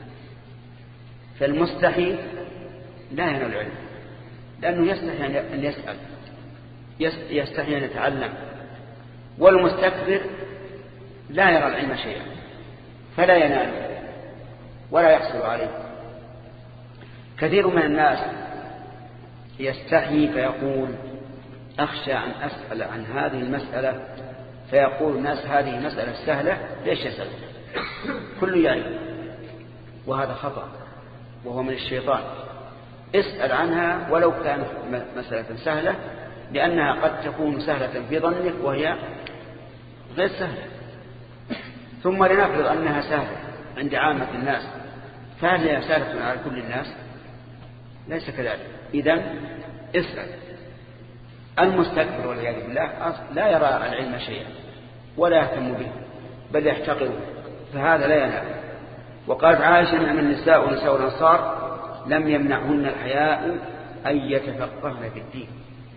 فالمستحي لا ينال العلم لأنه يستحي أن يسأل، يستحي أن يتعلم. والمستكبر لا يرى العلم شيئا فلا ينال ولا يحصل عليه. كثير من الناس يستحي فيقول: أخشى أن أسأل عن هذه المسألة، فيقول الناس: هذه مسألة سهلة ليش يسأل؟ كل يعلم. وهذا خطأ وهو من الشيطان. اسأل عنها ولو كانت مسألة سهلة، لأنها قد تكون سهلة في ظنك وهي غير سهلة. ثم لنفرض أنها سهلة عند عامة الناس، فهل هي سهلة على كل الناس؟ ليس كذلك. إذن اسأل. المستكبر والعياذ بالله لا يرى العلم شيئا ولا يهتم به بل يحتقره، فهذا لا ينال. وقالت عائشة: أن النساء ونساء الأنصار لم يمنعهن الحياء أن يتفقهن في الدين،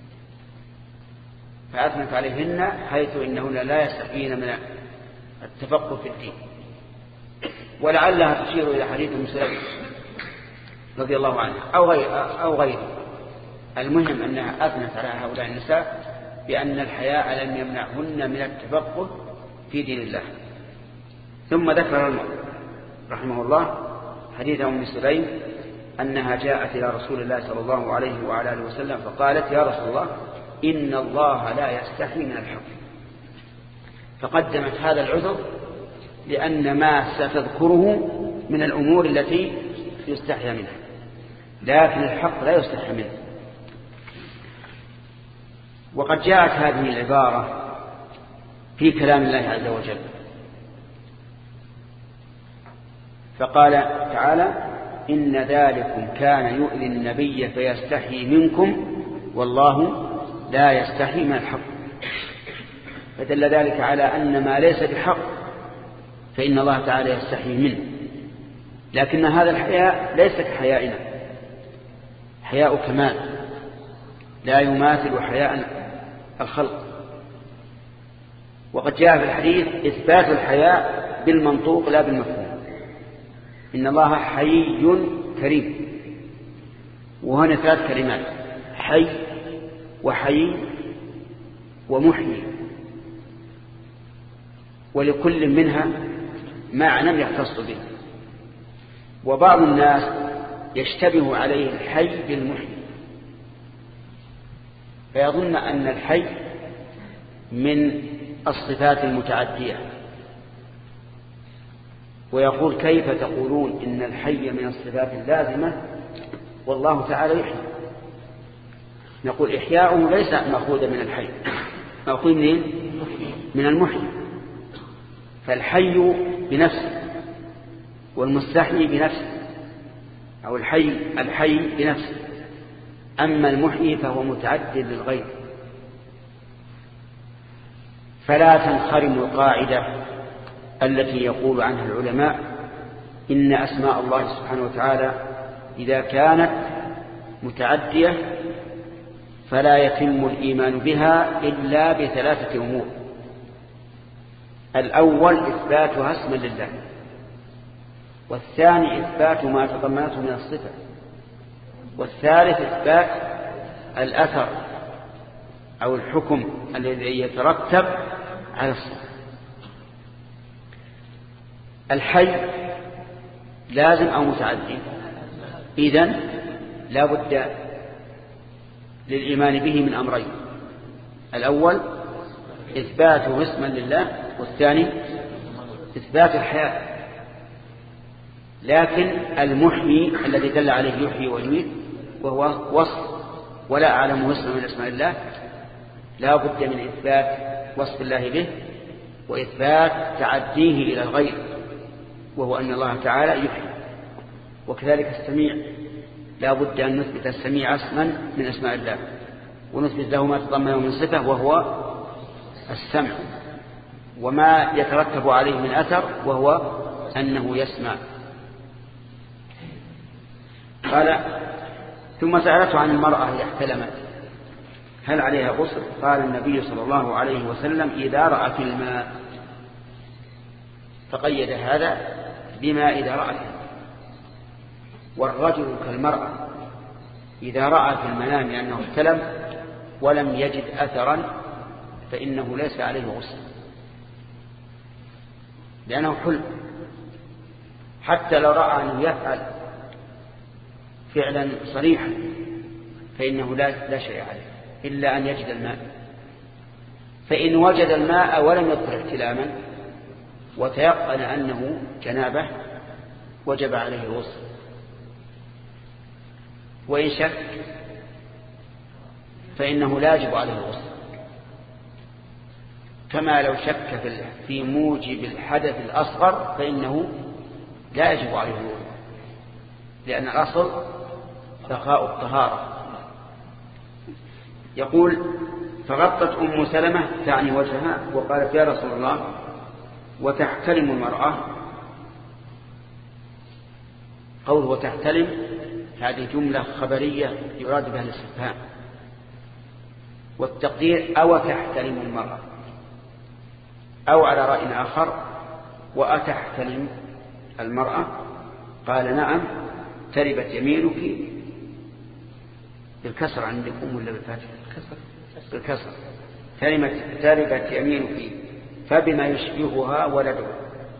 فأثنت عليهن حيث إنهن لا يستحيين من التفقه في الدين. ولعلها تشير إلى حديث أم سلمة رضي الله عنها أو غيره أو غيره. المهم أنها أثنت على هؤلاء النساء بأن الحياء لم يمنعهن من التفقه في دين الله. ثم ذكر رحمه الله حديث أم سليم أنها جاءت إلى رسول الله صلى الله عليه وعلى آله وسلم فقالت: يا رسول الله، إن الله لا يستحي من الحق. فقدمت هذا العذر لأن ما ستذكره من الأمور التي يستحي منها، لكن الحق لا يستحي منه. وقد جاءت هذه العبارة في كلام الله عز وجل، فقال تعالى: إن ذلكم كان يؤذي النبي فيستحي منكم والله لا يستحي من الحق. فدل ذلك على أن ما ليس بحق فإن الله تعالى يستحي منه. لكن هذا الحياء ليس كحيائنا، حياء كمال لا يماثل حياء الخلق. وقد جاء في الحديث إثبات الحياء بالمنطوق لا بالمفهوم. إن الله حي كريم، وهنا ثلاث كلمات: حي وحي ومحيي، ولكل منها معنى يختص به. وبعض الناس يشتبه عليه الحي بالمحيي، فيظن أن الحي من الصفات المتعدية، ويقول: كيف تقولون إن الحي من الصفات اللازمة والله تعالى يحيي؟ نقول: إحياؤه ليس مأخوذا من الحي، مأخوذ من من المحيي. فالحي بنفسه والمستحيي بنفسه، أو الحي الحي بنفسه، أما المحيي فهو متعد للغير. فلا تنخرم القاعدة التي يقول عنها العلماء إن أسماء الله سبحانه وتعالى إذا كانت متعدية فلا يتم الإيمان بها إلا بثلاثة أمور: الأول إثباتها اسما لله، والثاني إثبات ما تضمنته من الصفة، والثالث إثبات الأثر أو الحكم الذي يترتب على الصفة. الحي لازم أو متعدي؟ إذن لا بد للإيمان به من أمرين: الأول إثباته اسما لله، والثاني إثبات الحياة. لكن المحيي الذي دل عليه يحيي ويميت وهو وصف ولا أعلم اسما من اسماء الله، لا بد من إثبات وصف الله به وإثبات تعديه إلى الغير، وهو أن الله تعالى يحيي. وكذلك السميع، لا بد أن نثبت السميع اسما من اسماء الله، ونثبت له ما تضمنه من صفة وهو السمع، وما يترتب عليه من أثر وهو أنه يسمع. قال: ثم سألته عن المرأة إذا احتلمت هل عليها غسل؟ قال النبي صلى الله عليه وسلم: إذا رأت الماء. فقيد هذا بما إذا رأت. والرجل كالمرأة إذا رأى في المنام أنه احتلم ولم يجد أثرا فإنه ليس عليه غسل، لأنه حلم. حتى لو رأى أنه يفعل فعلا صريحا فإنه لا, لا شيء عليه إلا أن يجد الماء. فإن وجد الماء ولم يذكر احتلاما وتيقن أنه جنابه وجب عليه الغسل. وإن شك فإنه لا يجب عليه الغسل، كما لو شك في موجب الحدث الأصغر فإنه لا يجب عليه الغسل، لأن الأصل بقاء الطهارة. يقول: فغطت أم سلمة تعني وجهها وقالت: يا رسول الله وتحتلم المرأة. قوله وتحتلم هذه جملة خبرية يراد بها الاستفهام، والتقدير أو تحتلم المرأة، أو على رأي آخر وأتحتلم المرأة. قال: نعم، تربت يمينك بالكسر عندكم ولا بالفتح؟ بالكسر. تربت يمينك فبما يشبهها ولدها.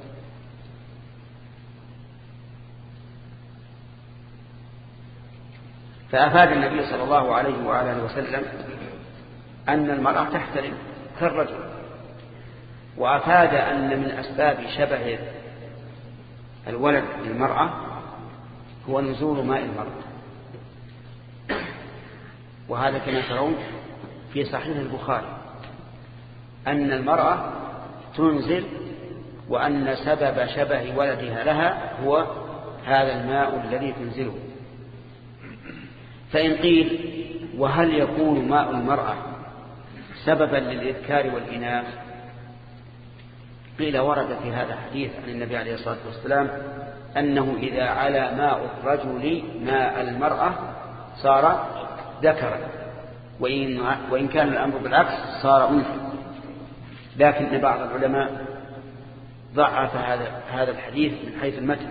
فأفاد النبي صلى الله عليه وآله وسلم أن المرأة تحترم كالرجل، وأفاد أن من أسباب شبه الولد للمرأة هو نزول ماء المرأة، وهذا كما ترون في صحيح البخاري أن المرأة تنزل، وأن سبب شبه ولدها لها هو هذا الماء الذي تنزله. فإن قيل: وهل يكون ماء المرأة سببا للإذكار والإناث؟ قيل: ورد في هذا حديث عن النبي عليه الصلاة والسلام أنه إذا علا ماء الرجل ماء المرأة صار ذكرا، وإن, وإن كان الأمر بالعكس صار أنثى. لكن بعض العلماء ضعف هذا هذا الحديث من حيث المتن،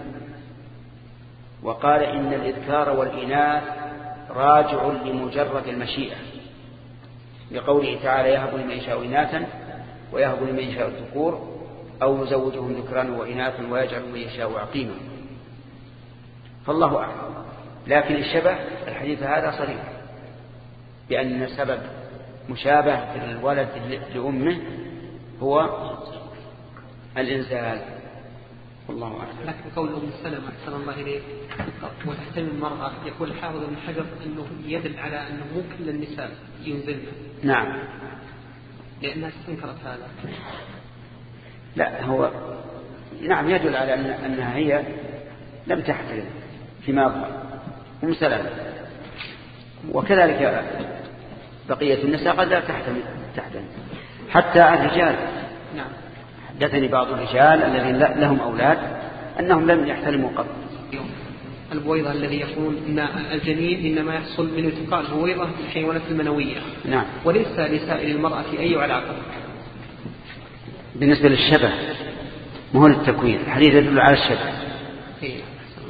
وقال إن الإذكار والإناث راجع لمجرد المشيئة، لقوله تعالى يهب لمن يشاء إناثا ويهب لمن يشاء الذكور أو يزوجهم ذكرانا وإناثا ويجعل من يشاء عقيما، فالله أعلم. لكن الشبه الحديث هذا صريح بأن سبب مشابه الولد لأمه هو الإنزال، والله أعلم. لكن قول أم سلمة أحسن الله إليك وتحتمل المرأة، يقول الحافظ بن حجر أنه يدل على أنه مو كل النساء ينزلن. نعم، لأنها استنكرت هذا. لا، هو نعم يدل على أن أنها هي لم تحتمل فيما أظهر أم سلمة، وكذلك بقية النساء قد لا تحتمل تحتمل حتى الرجال. نعم. حدثني بعض الرجال الذين لهم أولاد أنهم لم يحتلموا قبل. البويضة الذي يقول إن الجنين إنما يحصل من التقاء البويضة في الحيوانات المنوية. نعم. وليس لسائر المرأة أي علاقة. بالنسبة للشبه مو للتكوين، الحديث يدل على الشبه. إيه.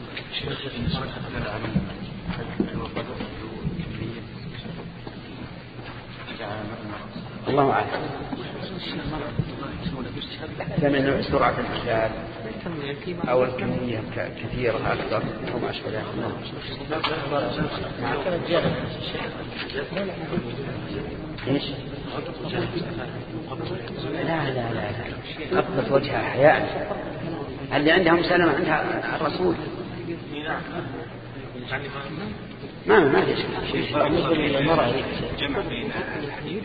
الله أعلم. كم سرعة الإنزال أو الكمية كثيرة أكثر أو ما أشبه ذلك. إيش؟ لا لا لا لا قبضت وجهها أحيانا. اللي عندهم سلامة عندها الرسول. ما ما في شيء. بالنسبة للمرأة جمع بين الحديث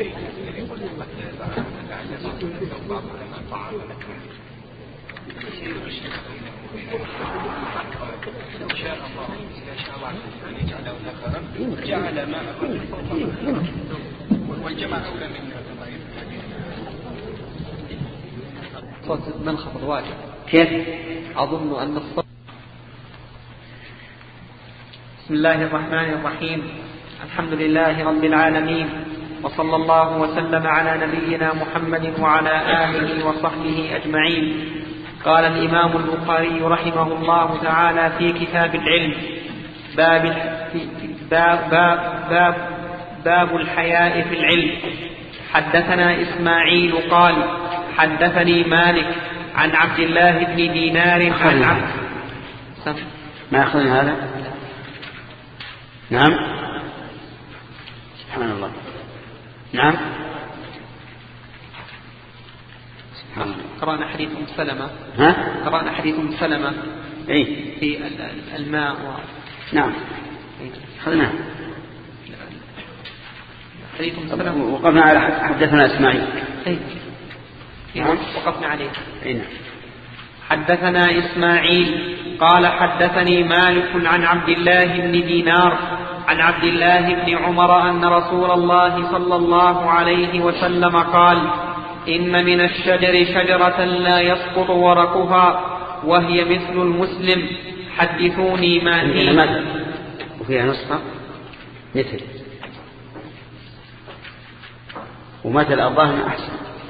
إن شاء الله إن شاء الله أن يجعله ذكرا جعل ما والجمع أولى من صوت منخفض واجب. كيف؟ أظن أن الصوت. بسم الله الرحمن الرحيم. الحمد لله رب العالمين، وصلى الله وسلم على نبينا محمد وعلى آله وصحبه أجمعين. قال الإمام البخاري رحمه الله تعالى في كتاب العلم باب باب باب, باب, باب الحياء في العلم. حدثنا إسماعيل قال حدثني مالك عن عبد الله بن دينار عن عبد ما أخذنا هذا. نعم سبحان الله. نعم سبحان الله. قرأنا حديث أم سلمة. ها؟ قرأنا حديث أم سلمة. إيه؟ في الماء و... نعم أخذناه. حديث أم سلمة وقفنا على حدثنا إسماعيل. إيه؟ نعم وقفنا عليه. إيه؟ حدثنا إسماعيل قال حدثني مالك عن عبد الله بن دينار عن عبد الله بن عمر أن رسول الله صلى الله عليه وسلم قال إن من الشجر شجرة لا يسقط ورقها وهي مثل المسلم حدثوني ما هي. مثل وفيها نسخة مثل ومثل الظاهر أحسن.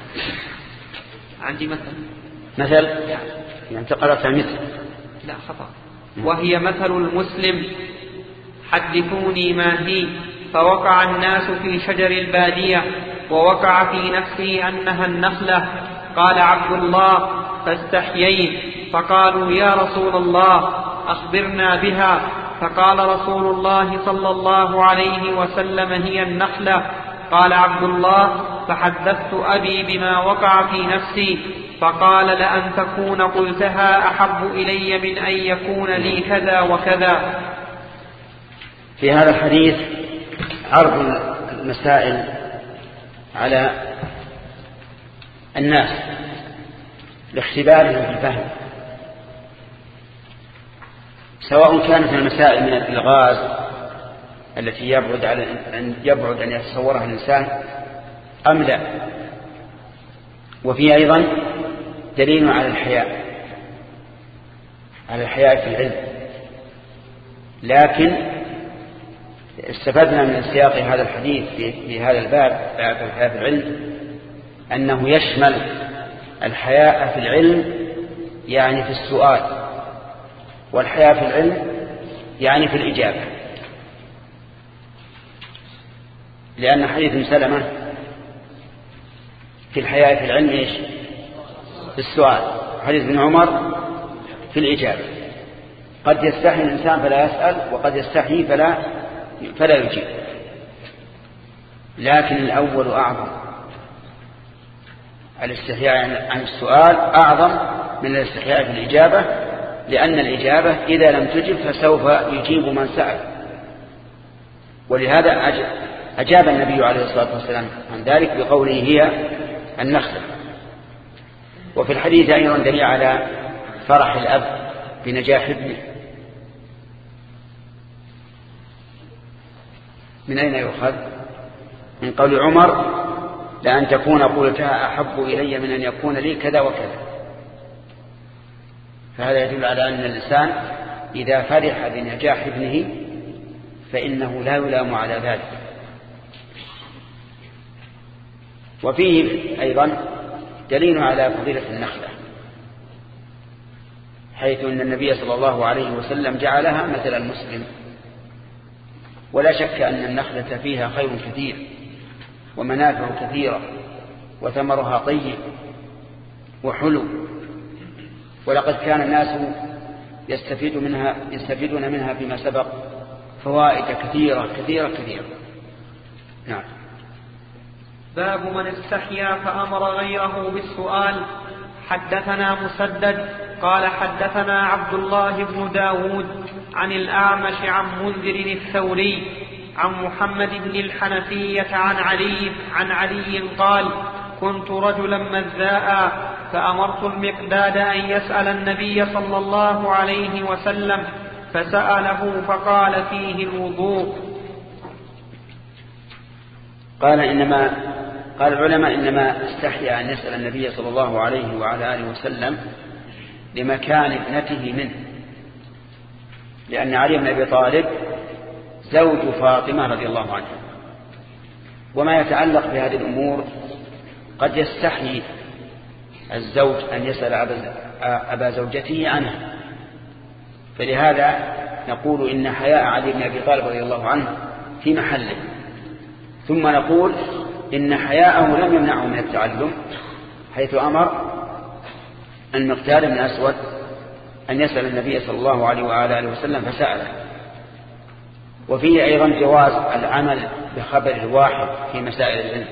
عندي مثل مثل يعني تقرأت مثل. لا خطأ. وهي مثل المسلم حدثوني ما هي. فوقع الناس في شجر البادية ووقع في نفسي أنها النخلة. قال عبد الله فاستحييت فقالوا يا رسول الله أخبرنا بها. فقال رسول الله صلى الله عليه وسلم هي النخلة. قال عبد الله فحدثت أبي بما وقع في نفسي فقال لأن تكون قلتها أحب إلي من أن يكون لي كذا وكذا. في هذا الحديث عرض المسائل على الناس لاختبارهم في الفهم، سواء كانت المسائل من الإلغاز التي يبعد على أن يبعد أن يتصورها الإنسان أم لا. وفي أيضا دليل على الحياء على الحياء في العلم، لكن استفدنا من سياق هذا الحديث في هذا الباب باب الحياء في العلم أنه يشمل الحياء في العلم يعني في السؤال، والحياء في العلم يعني في الإجابة، لأن حديث ابن سلمة في الحياء في العلم إيش؟ في السؤال. حديث ابن عمر في الإجابة. قد يستحي الإنسان فلا يسأل، وقد يستحي فلا فلا يجيب، لكن الأول أعظم. الاستحياء عن السؤال أعظم من الاستحياء في الإجابة، لأن الإجابة إذا لم تجب فسوف يجيب من سأل. ولهذا أجاب النبي عليه الصلاة والسلام عن ذلك بقوله هي النخلة. وفي الحديث أيضا دليل على فرح الأب بنجاح ابنه. من أين يؤخذ؟ من قول عمر: لأن تكون قولتها أحب إلي من أن يكون لي كذا وكذا. فهذا يدل على أن الإنسان إذا فرح بنجاح ابنه فإنه لا يلام على ذلك. وفيه أيضا دليل على فضيلة النخلة، حيث أن النبي صلى الله عليه وسلم جعلها مثل المسلم. ولا شك أن النخلة فيها خير كثير ومنافع كثيرة وثمرها طيب وحلو، ولقد كان الناس يستفيد منها يستفيدون منها فيما سبق فوائد كثيرة كثيرة كثيرة. نعم. باب من استحيا فأمر غيره بالسؤال. حدثنا مسدد قال حدثنا عبد الله بن داود عن الأعمش عن منذر الثوري عن محمد بن الحنفية عن علي عن علي قال: كنت رجلا مذاء فأمرت المقداد أن يسأل النبي صلى الله عليه وسلم فسأله فقال فيه الوضوء. قال إنما قال العلماء إنما استحيا أن يسأل النبي صلى الله عليه وعلى آله وسلم لمكان ابنته منه، لأن علي بن أبي طالب زوج فاطمة رضي الله عنها، وما يتعلق بهذه الأمور قد يستحي الزوج أن يسأل أبا زوجته عنها. فلهذا نقول إن حياء علي بن أبي طالب رضي الله عنه في محله، ثم نقول إن حياءه لم يمنعه من التعلم، حيث أمر المقداد بن أسود أن يسأل النبي صلى الله عليه وعلى آله وسلم فسأله. وفيه أيضا جواز العمل بخبر الواحد في مسائل العلم،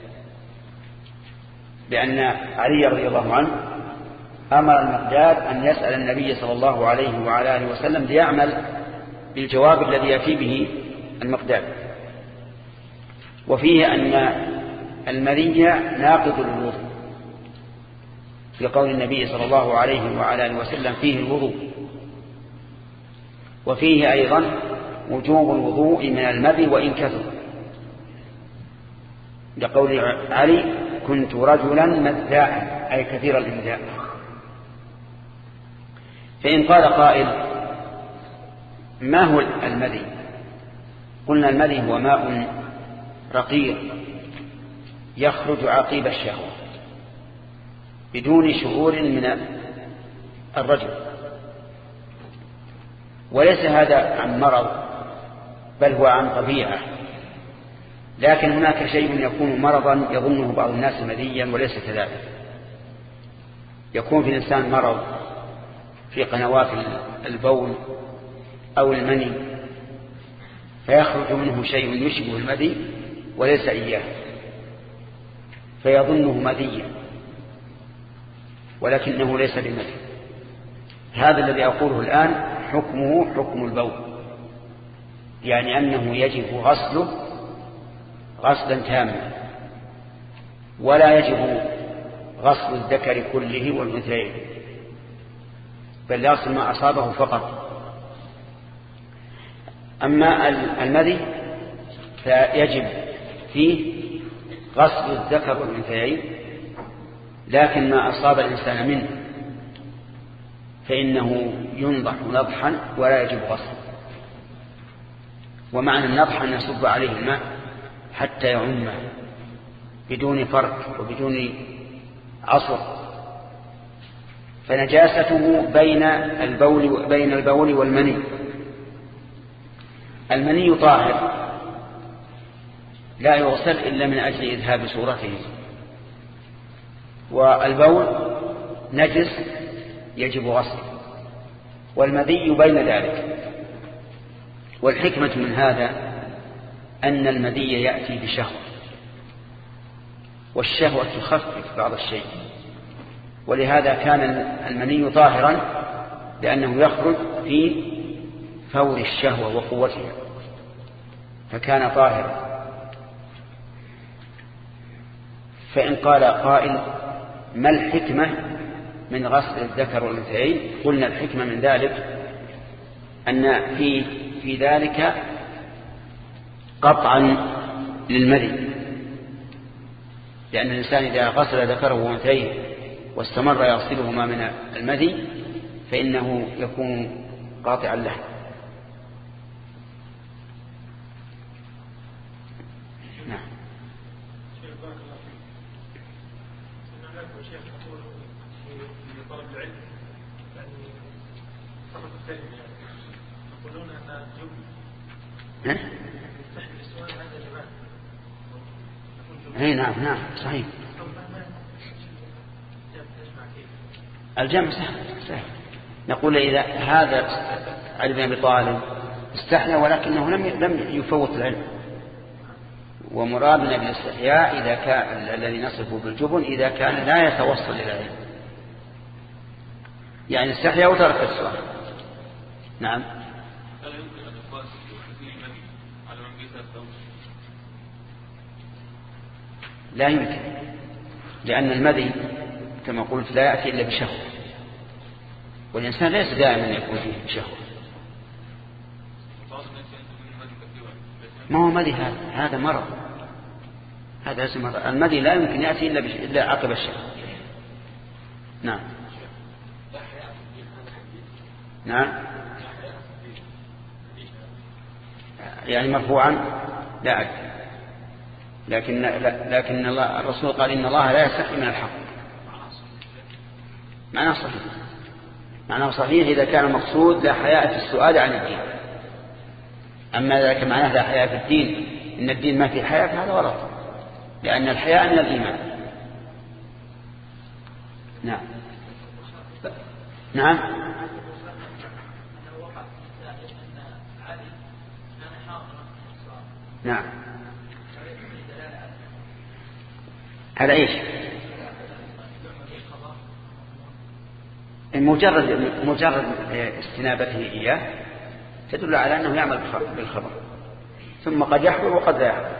لأن علي رضي الله عنه أمر المقداد أن يسأل النبي صلى الله عليه وعلى آله وسلم ليعمل بالجواب الذي يأتي به المقداد. وفيه أن المني ناقض الوضوء، في قول النبي صلى الله عليه وعلى آله وسلم فيه الوضوء. وفيه أيضا وجوب الوضوء من المذي وإن كثر، لقول علي: كنت رجلا مذاء، أي كثير الإمذاء. فإن قال قائل: ما هو المذي؟ قلنا المذي هو ماء رقيق يخرج عقيب الشهوة بدون شعور من الرجل، وليس هذا عن مرض بل هو عن طبيعة. لكن هناك شيء يكون مرضا يظنه بعض الناس مذيا وليس كذلك. يكون في الإنسان مرض في قنوات البول أو المني، فيخرج منه شيء يشبه المذي وليس إياه، فيظنه مذيا ولكنه ليس بمذي. هذا الذي أقوله الآن حكمه حكم البول، يعني أنه يجب غسله غسلا تاما، ولا يجب غسل الذكر كله والأنثيين، بل يغسل ما أصابه فقط. أما المذي فيجب فيه غسل الذكر والأنثيين، لكن ما أصاب الإنسان منه فإنه ينضح نضحا ولا يجب غسله. ومعنى النضح أن يصب عليه الماء حتى يعمه بدون فرق وبدون عصر، فنجاسته بين البول بين البول والمني. المني طاهر لا يغسل إلا من أجل إذهاب صورته، والبول نجس يجب غسله، والمذي بين ذلك. والحكمة من هذا أن المذي يأتي بشهوة، والشهوة تخفف بعض الشيء، ولهذا كان المني طاهرا لأنه يخرج في فور الشهوة وقوتها، فكان طاهرا. فإن قال قائل ما الحكمة من غسل الذكر والأنثيين؟ قلنا الحكمة من ذلك أن في في ذلك قطعا للمذي، لأن الإنسان إذا غسل ذكره وأنثيه واستمر يغسلهما من المذي فإنه يكون قاطعا له. نعم. طلب العلم يعني صفة الكلمة يقولون أن جبن تحت السؤال هذا جبان. اي نعم نعم صحيح. الجمع سهل سهل. نقول إذا هذا علي بن أبي طالب استحيا ولكنه لم لم يفوت العلم، ومرادنا بالاستحياء إذا كان الذي نصفه بالجبن إذا كان لا يتوصل إلى العلم، يعني استحيا وترك السؤال. نعم. لا يمكن، لأن المذي كما قلت لا يأتي إلا بشهوة، والإنسان ليس دائما يكون فيه بشهوة. ما هو مذي هذا هذا مرض، هذا اسم مرض. المذي لا يمكن يأتي إلا, إلا عقب الشهوة. نعم نعم. يعني مرفوعا لا أدري، لكن لكن الله الرسول قال إن الله لا يستحي من الحق. معناه صحيح، معناه صحيح إذا كان المقصود لا حياء في السؤال عن الدين. أما إذا كان معناه لا حياء في الدين، إن الدين ما فيه حياء، فهذا غلط، لأن الحياء من الإيمان. نعم نعم. نعم. على ايش؟ مجرد مجرد استنابته اياه تدل على انه يعمل بالخبر، ثم قد يحضر وقد لا يحضر.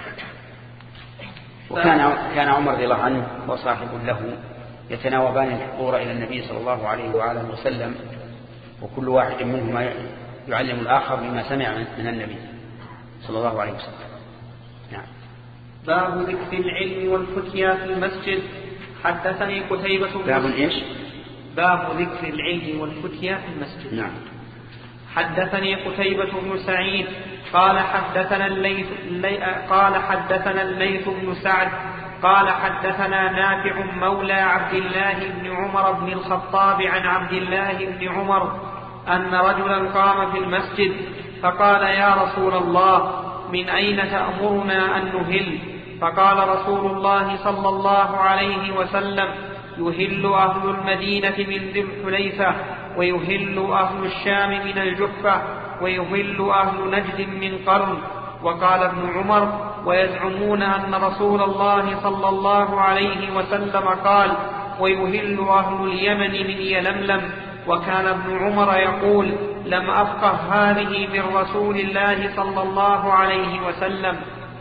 وكان كان عمر رضي الله عنه وصاحب له يتناوبان الحضور الى النبي صلى الله عليه وآله وسلم، وكل واحد منهما يعلم الاخر بما سمع من النبي صلى الله عليه وسلم. نعم. باب ذكر العلم والفتيا في المسجد. حدثني قتيبة بن باب ايش؟ باب ذكر العلم والفتيا في المسجد. نعم. حدثني قتيبة بن سعيد قال حدثنا الليث قال حدثنا الليث بن سعد قال حدثنا نافع مولى عبد الله بن عمر بن الخطاب عن عبد الله بن عمر أن رجلا قام في المسجد فقال يا رسول الله من أين تأمرنا أن نهل؟ فقال رسول الله صلى الله عليه وسلم يهل أهل المدينة من ذي الحليفة، ويهل أهل الشام من الجحفة، ويهل أهل نجد من قرن. وقال ابن عمر ويزعمون أن رسول الله صلى الله عليه وسلم قال ويهل أهل اليمن من يلملم. وكان ابن عمر يقول لم أفقه هذه من رسول الله صلى الله عليه وسلم.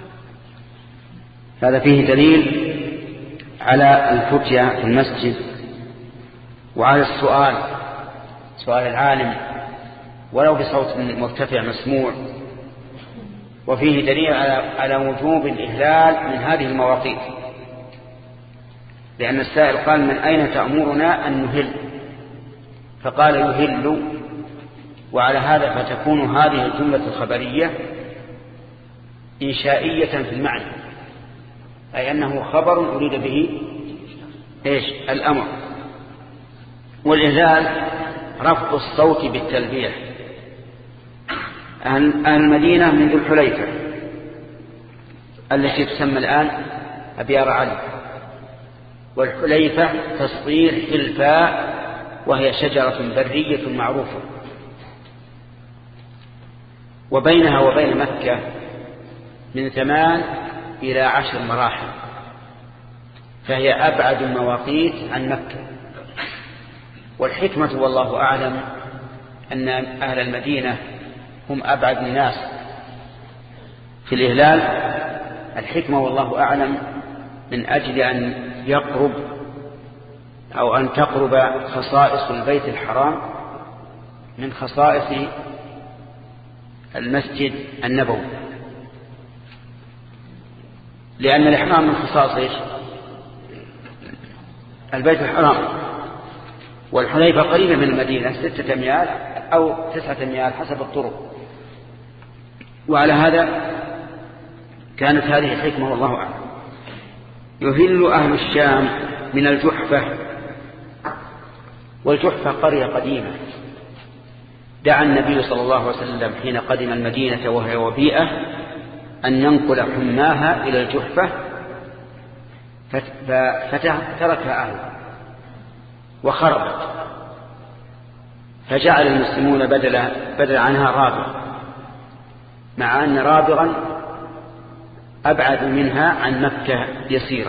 هذا فيه دليل على الفتيا في المسجد وعلى السؤال، سؤال العالم ولو بصوت مرتفع مسموع. وفيه دليل على على وجوب الإهلال من هذه المواقيت، لأن السائل قال من أين تأمرنا أن نهل؟ فقال يهل وعلى هذا فتكون هذه الجملة الخبرية إنشائية في المعنى، أي أنه خبر أريد به إيش؟ الأمر. والإذلال رفض الصوت بالتلبية. أهل المدينة من ذو الحليفة التي تسمى الآن أبيار علي، والحليفة تصغير حلفاء وهي شجرة برية معروفة، وبينها وبين مكة من ثمان إلى عشر مراحل، فهي أبعد المواقيت عن مكة. والحكمة والله أعلم أن أهل المدينة هم أبعد الناس في الإهلال. الحكمة والله أعلم من أجل أن يقرب أو أن تقرب خصائص البيت الحرام من خصائص المسجد النبوي، لأن الإحرام من خصائص إيش؟ البيت الحرام. والحليفة قريبة من المدينة ستة أميال أو تسعة أميال حسب الطرق، وعلى هذا كانت هذه الحكمة والله أعلم. يهل أهل الشام من الجحفة، والجحفة قرية قديمة دعا النبي صلى الله عليه وسلم حين قدم المدينة وهي وبيئة أن ينقل حماها إلى الجحفة، فتركها أهلها وخربت، فجعل المسلمون بدل, بدل عنها رابغ، مع أن رابغا أبعد منها عن مكة يسيرا.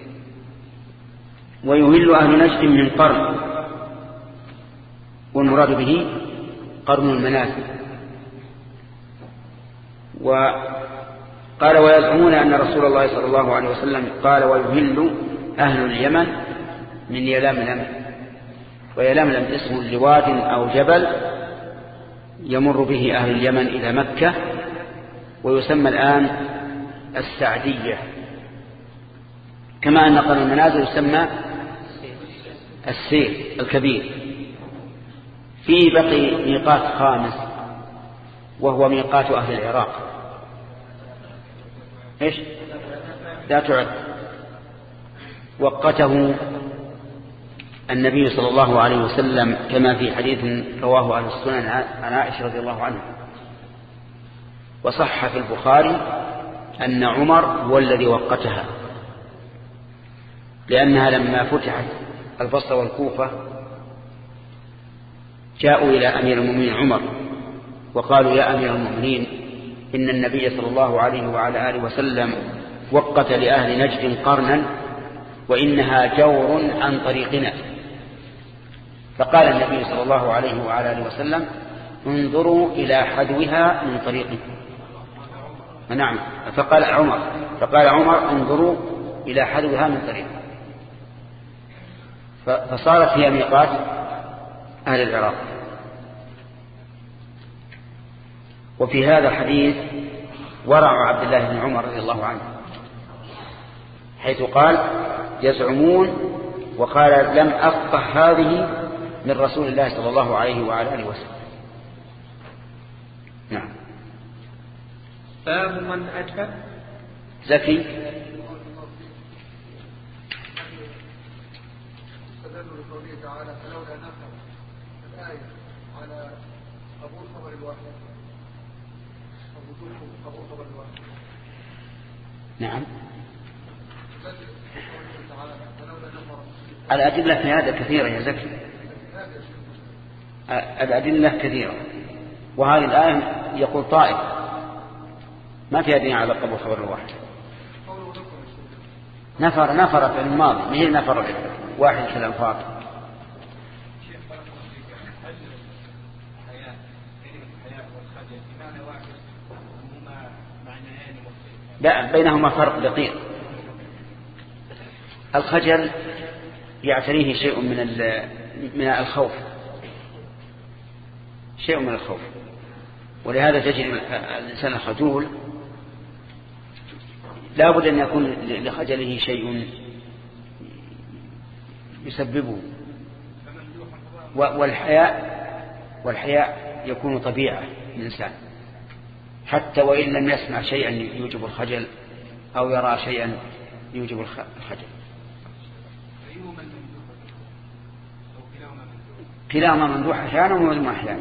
ويهل أهل نجد من قرن، والمراد به قرن المنازل. وقال ويزعمون أن رسول الله صلى الله عليه وسلم قال ويهل أهل اليمن من يلاملم، ويلاملم اسم لواد أو جبل يمر به أهل اليمن إلى مكة، ويسمى الآن السعدية، كما أن قرن المنازل يسمى السير الكبير. في بقي ميقات خامس وهو ميقات أهل العراق، إيش؟ لا تعد. وقته النبي صلى الله عليه وسلم كما في حديث رواه أهل السنن عن عائشة رضي الله عنها، وصح في البخاري أن عمر هو الذي وقتها، لأنها لما فتحت البصرة والكوفة جاءوا إلى أمير المؤمنين عمر وقالوا يا أمير المؤمنين إن النبي صلى الله عليه وعلى آله وسلم وقت لأهل نجد قرنا وإنها جور عن طريقنا. فقال النبي صلى الله عليه وعلى آله وسلم انظروا إلى حدوها من طريقنا. نعم. فقال عمر فقال عمر انظروا إلى حدوها من طريقنا، فصارت هي ميقات أهل العراق. وفي هذا الحديث ورع عبد الله بن عمر رضي الله عنه، حيث قال يزعمون، وقال لم أفقه هذه من رسول الله صلى الله عليه وعلى آله وسلم. نعم. باب من أتى زكي استدلوا لقوله تعالى فلولا نفر الآية على قبول خبر الواحد قبول خبر الواحد. نعم. الأدلة في هذا كثيرة يا زكي، الأدلة كثيرة، وهذه الآية يقول طائف ما فيها دين على قبول خبر الواحد. نفر نفر في الماضي، ما هي نفر واحد في الأنفاق. لا، بينهما فرق دقيق. الخجل يعتريه شيء من من الخوف، شيء من الخوف، ولهذا تجد الإنسان الخجول لا بد أن يكون لخجله شيء يسببه. والحياء والحياء يكون طبيعة الإنسان، حتى وإن لم يسمع شيئا يوجب الخجل أو يرى شيئا يوجب الخجل. كلاهما ممدوح أحيانا ومذموم أحيانا.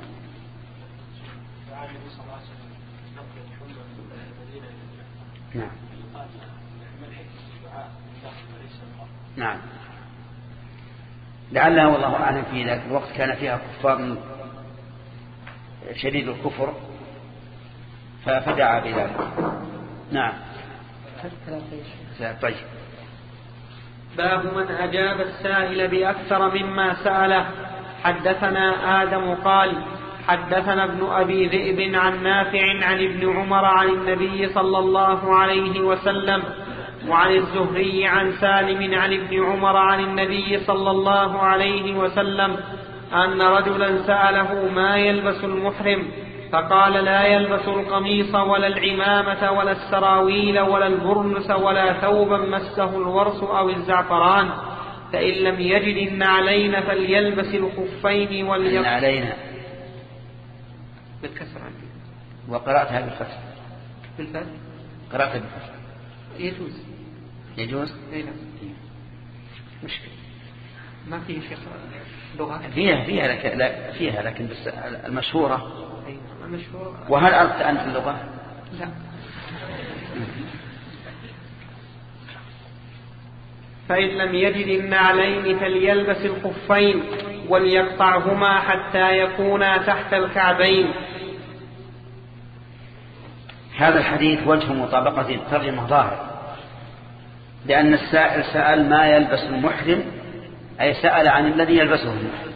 نعم نعم لعلها والله أعلم في ذلك الوقت كان فيها كفار شديد الكفر فدعا بذلك. نعم. طيب. باب من أجاب السائل بأكثر مما سأله. حدثنا آدم قال حدثنا ابن أبي ذئب عن نافع عن ابن عمر عن النبي صلى الله عليه وسلم وعن الزهري عن سالم عن ابن عمر عن النبي صلى الله عليه وسلم أن رجلا سأله ما يلبس المحرم فقال لا يلبس القميص ولا العمامة ولا السراويل ولا البرنس ولا ثوبا مسه الورس أو الزعفران، فإن لم يجد النعلين فليلبس الخفين واليقين. النعلين بالكسر وقرأتها بالفتح. بالفتح قرأتها بالفتح. يجوز يجوز اي نعم مشكلة ما فيه شيخ لغة فيها فيها لكن لا فيها لكن بس المشهورة. اي المشهورة. وهل أردت أنت اللغة؟ لا. فإن لم يجد النعلين فليلبس الخفين وليقطعهما حتى يكونا تحت الكعبين. هذا الحديث وجه مطابقة الترجمة ظاهر، لأن السائل سأل ما يلبس المحرم أي سأل عن الذي يلبسه المحرم،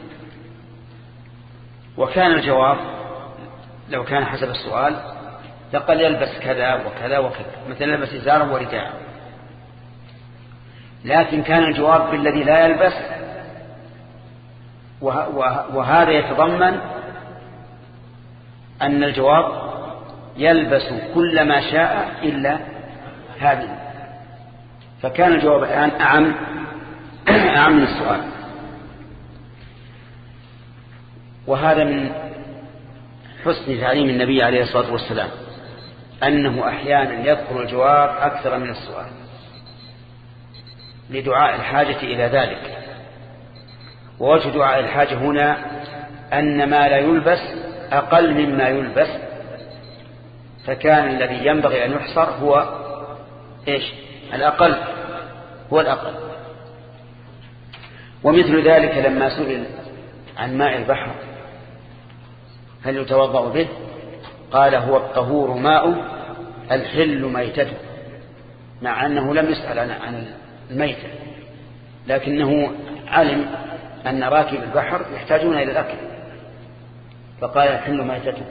وكان الجواب لو كان حسب السؤال لقد يلبس كذا وكذا وكذا، مثل يلبس إزارا ورداء، لكن كان الجواب بالذي لا يلبس، وهذا يتضمن أن الجواب يلبس كل ما شاء إلا هذه، فكان الجواب الآن أعم أعم من السؤال. وهذا من حسن تعليم النبي عليه الصلاة والسلام أنه أحيانا يذكر الجواب أكثر من السؤال لدعاء الحاجة إلى ذلك. ووجه دعاء الحاجة هنا أن ما لا يلبس أقل مما يلبس، فكان الذي ينبغي أن يحصر هو إيش؟ الأقل، هو الأقل. ومثل ذلك لما سئل عن ماء البحر هل يتوضأ به؟ قال هو الطهور ماء الحل ميتته، مع أنه لم يسأل عن الميتة، لكنه علم أن راكب البحر يحتاجون إلى الأكل فقال الحل ميتته.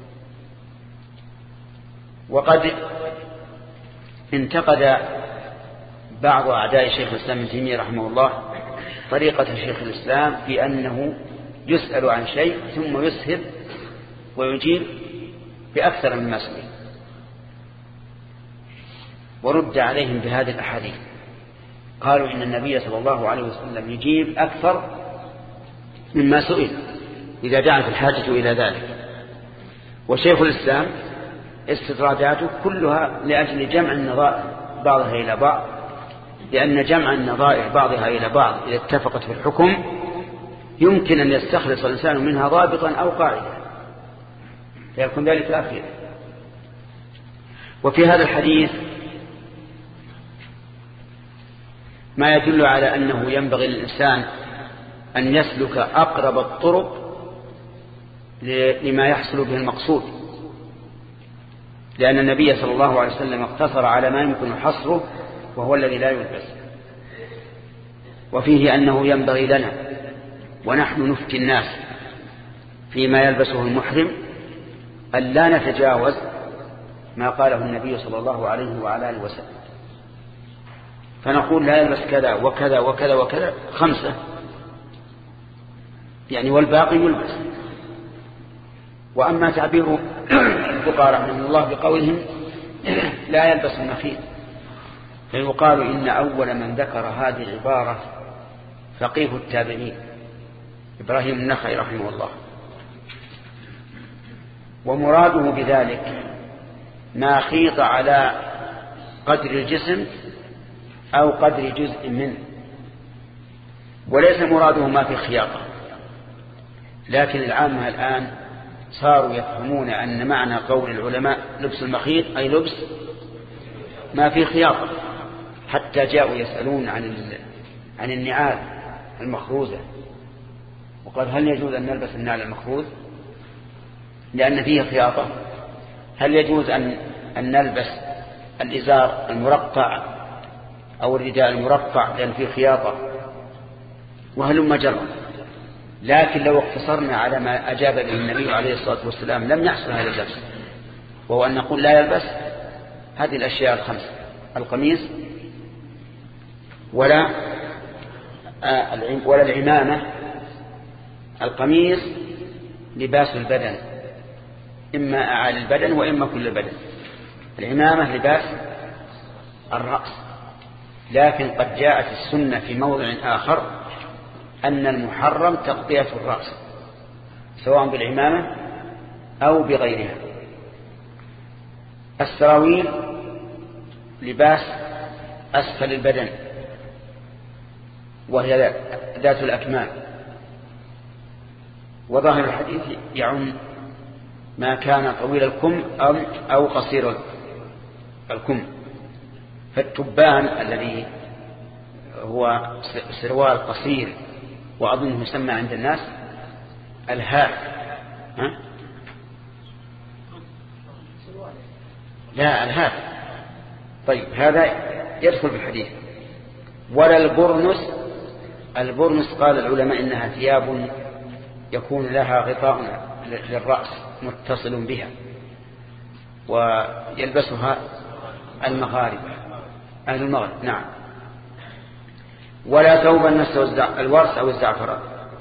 وقد انتقد بعض أعداء شيخ الإسلام ابن تيمية رحمه الله طريقة شيخ الإسلام في أنه يسأل عن شيء ثم يسهل ويجيب بأكثر مما سئل، ورد عليهم بهذه الأحاديث. قالوا إن النبي صلى الله عليه وسلم يجيب أكثر مما سئل إذا دعت الحاجة إلى ذلك. وشيخ الإسلام استدراجاته كلها لأجل جمع النظائر بعضها إلى بعض، لأن جمع النظائر بعضها إلى بعض إذا اتفقت في الحكم يمكن أن يستخلص الإنسان منها ضابطا أو قاعدة فيكون ذلك أخير. وفي هذا الحديث ما يدل على أنه ينبغي للإنسان أن يسلك أقرب الطرق لما يحصل به المقصود، لأن النبي صلى الله عليه وسلم اقتصر على ما يمكن حصره وهو الذي لا يلبس. وفيه أنه ينبغي لنا ونحن نفتي الناس فيما يلبسه المحرم أن لا نتجاوز ما قاله النبي صلى الله عليه وعلى آله وسلم، فنقول لا يلبس كذا وكذا وكذا وكذا خمسة يعني والباقي يلبس. وأما تعبير الفقهاء رحمه الله بقولهم لا يلبس النخيل، فيقال إن أول من ذكر هذه العبارة فقيه التابعين إبراهيم النخعي رحمه الله، ومراده بذلك ما خيط على قدر الجسم أو قدر جزء منه، وليس مراده ما في خياطة. لكن العامة الآن صاروا يفهمون أن معنى قول العلماء لبس المخيط أي لبس ما في خياطة، حتى جاءوا يسألون عن عن النعال المخروزة، وقال هل يجوز أن نلبس النعل المخروز لأن فيه خياطة؟ هل يجوز أن أن نلبس الإزار المرقع أو الرداء المرقع لأن فيه خياطة؟ وهلم جرا. لكن لو اقتصرنا على ما أجاب به النبي عليه الصلاة والسلام لم يحصل هذا اللبس، وهو أن نقول لا يلبس هذه الأشياء الخمسة: القميص ولا ولا العمامة. القميص لباس البدن، إما أعالي البدن وإما كل البدن. العمامة لباس الرأس. لكن قد جاءت السنة في موضع آخر أن المحرم تغطية الرأس سواء بالعمامة أو بغيرها. السراويل لباس أسفل البدن وهي ذات الأكمام. وظاهر الحديث يعم ما كان طويل الكم أو قصير الكم. فالتبان الذي هو سروال قصير وأظنه يسمى عند الناس الهاف، ها؟ لا الهاف. طيب هذا يدخل في الحديث. ولا البرنس. البرنس قال العلماء إنها ثياب يكون لها غطاء للرأس متصل بها ويلبسها المغاربة أهل المغرب. نعم. ولا ثوب النس الورس أو الزعفران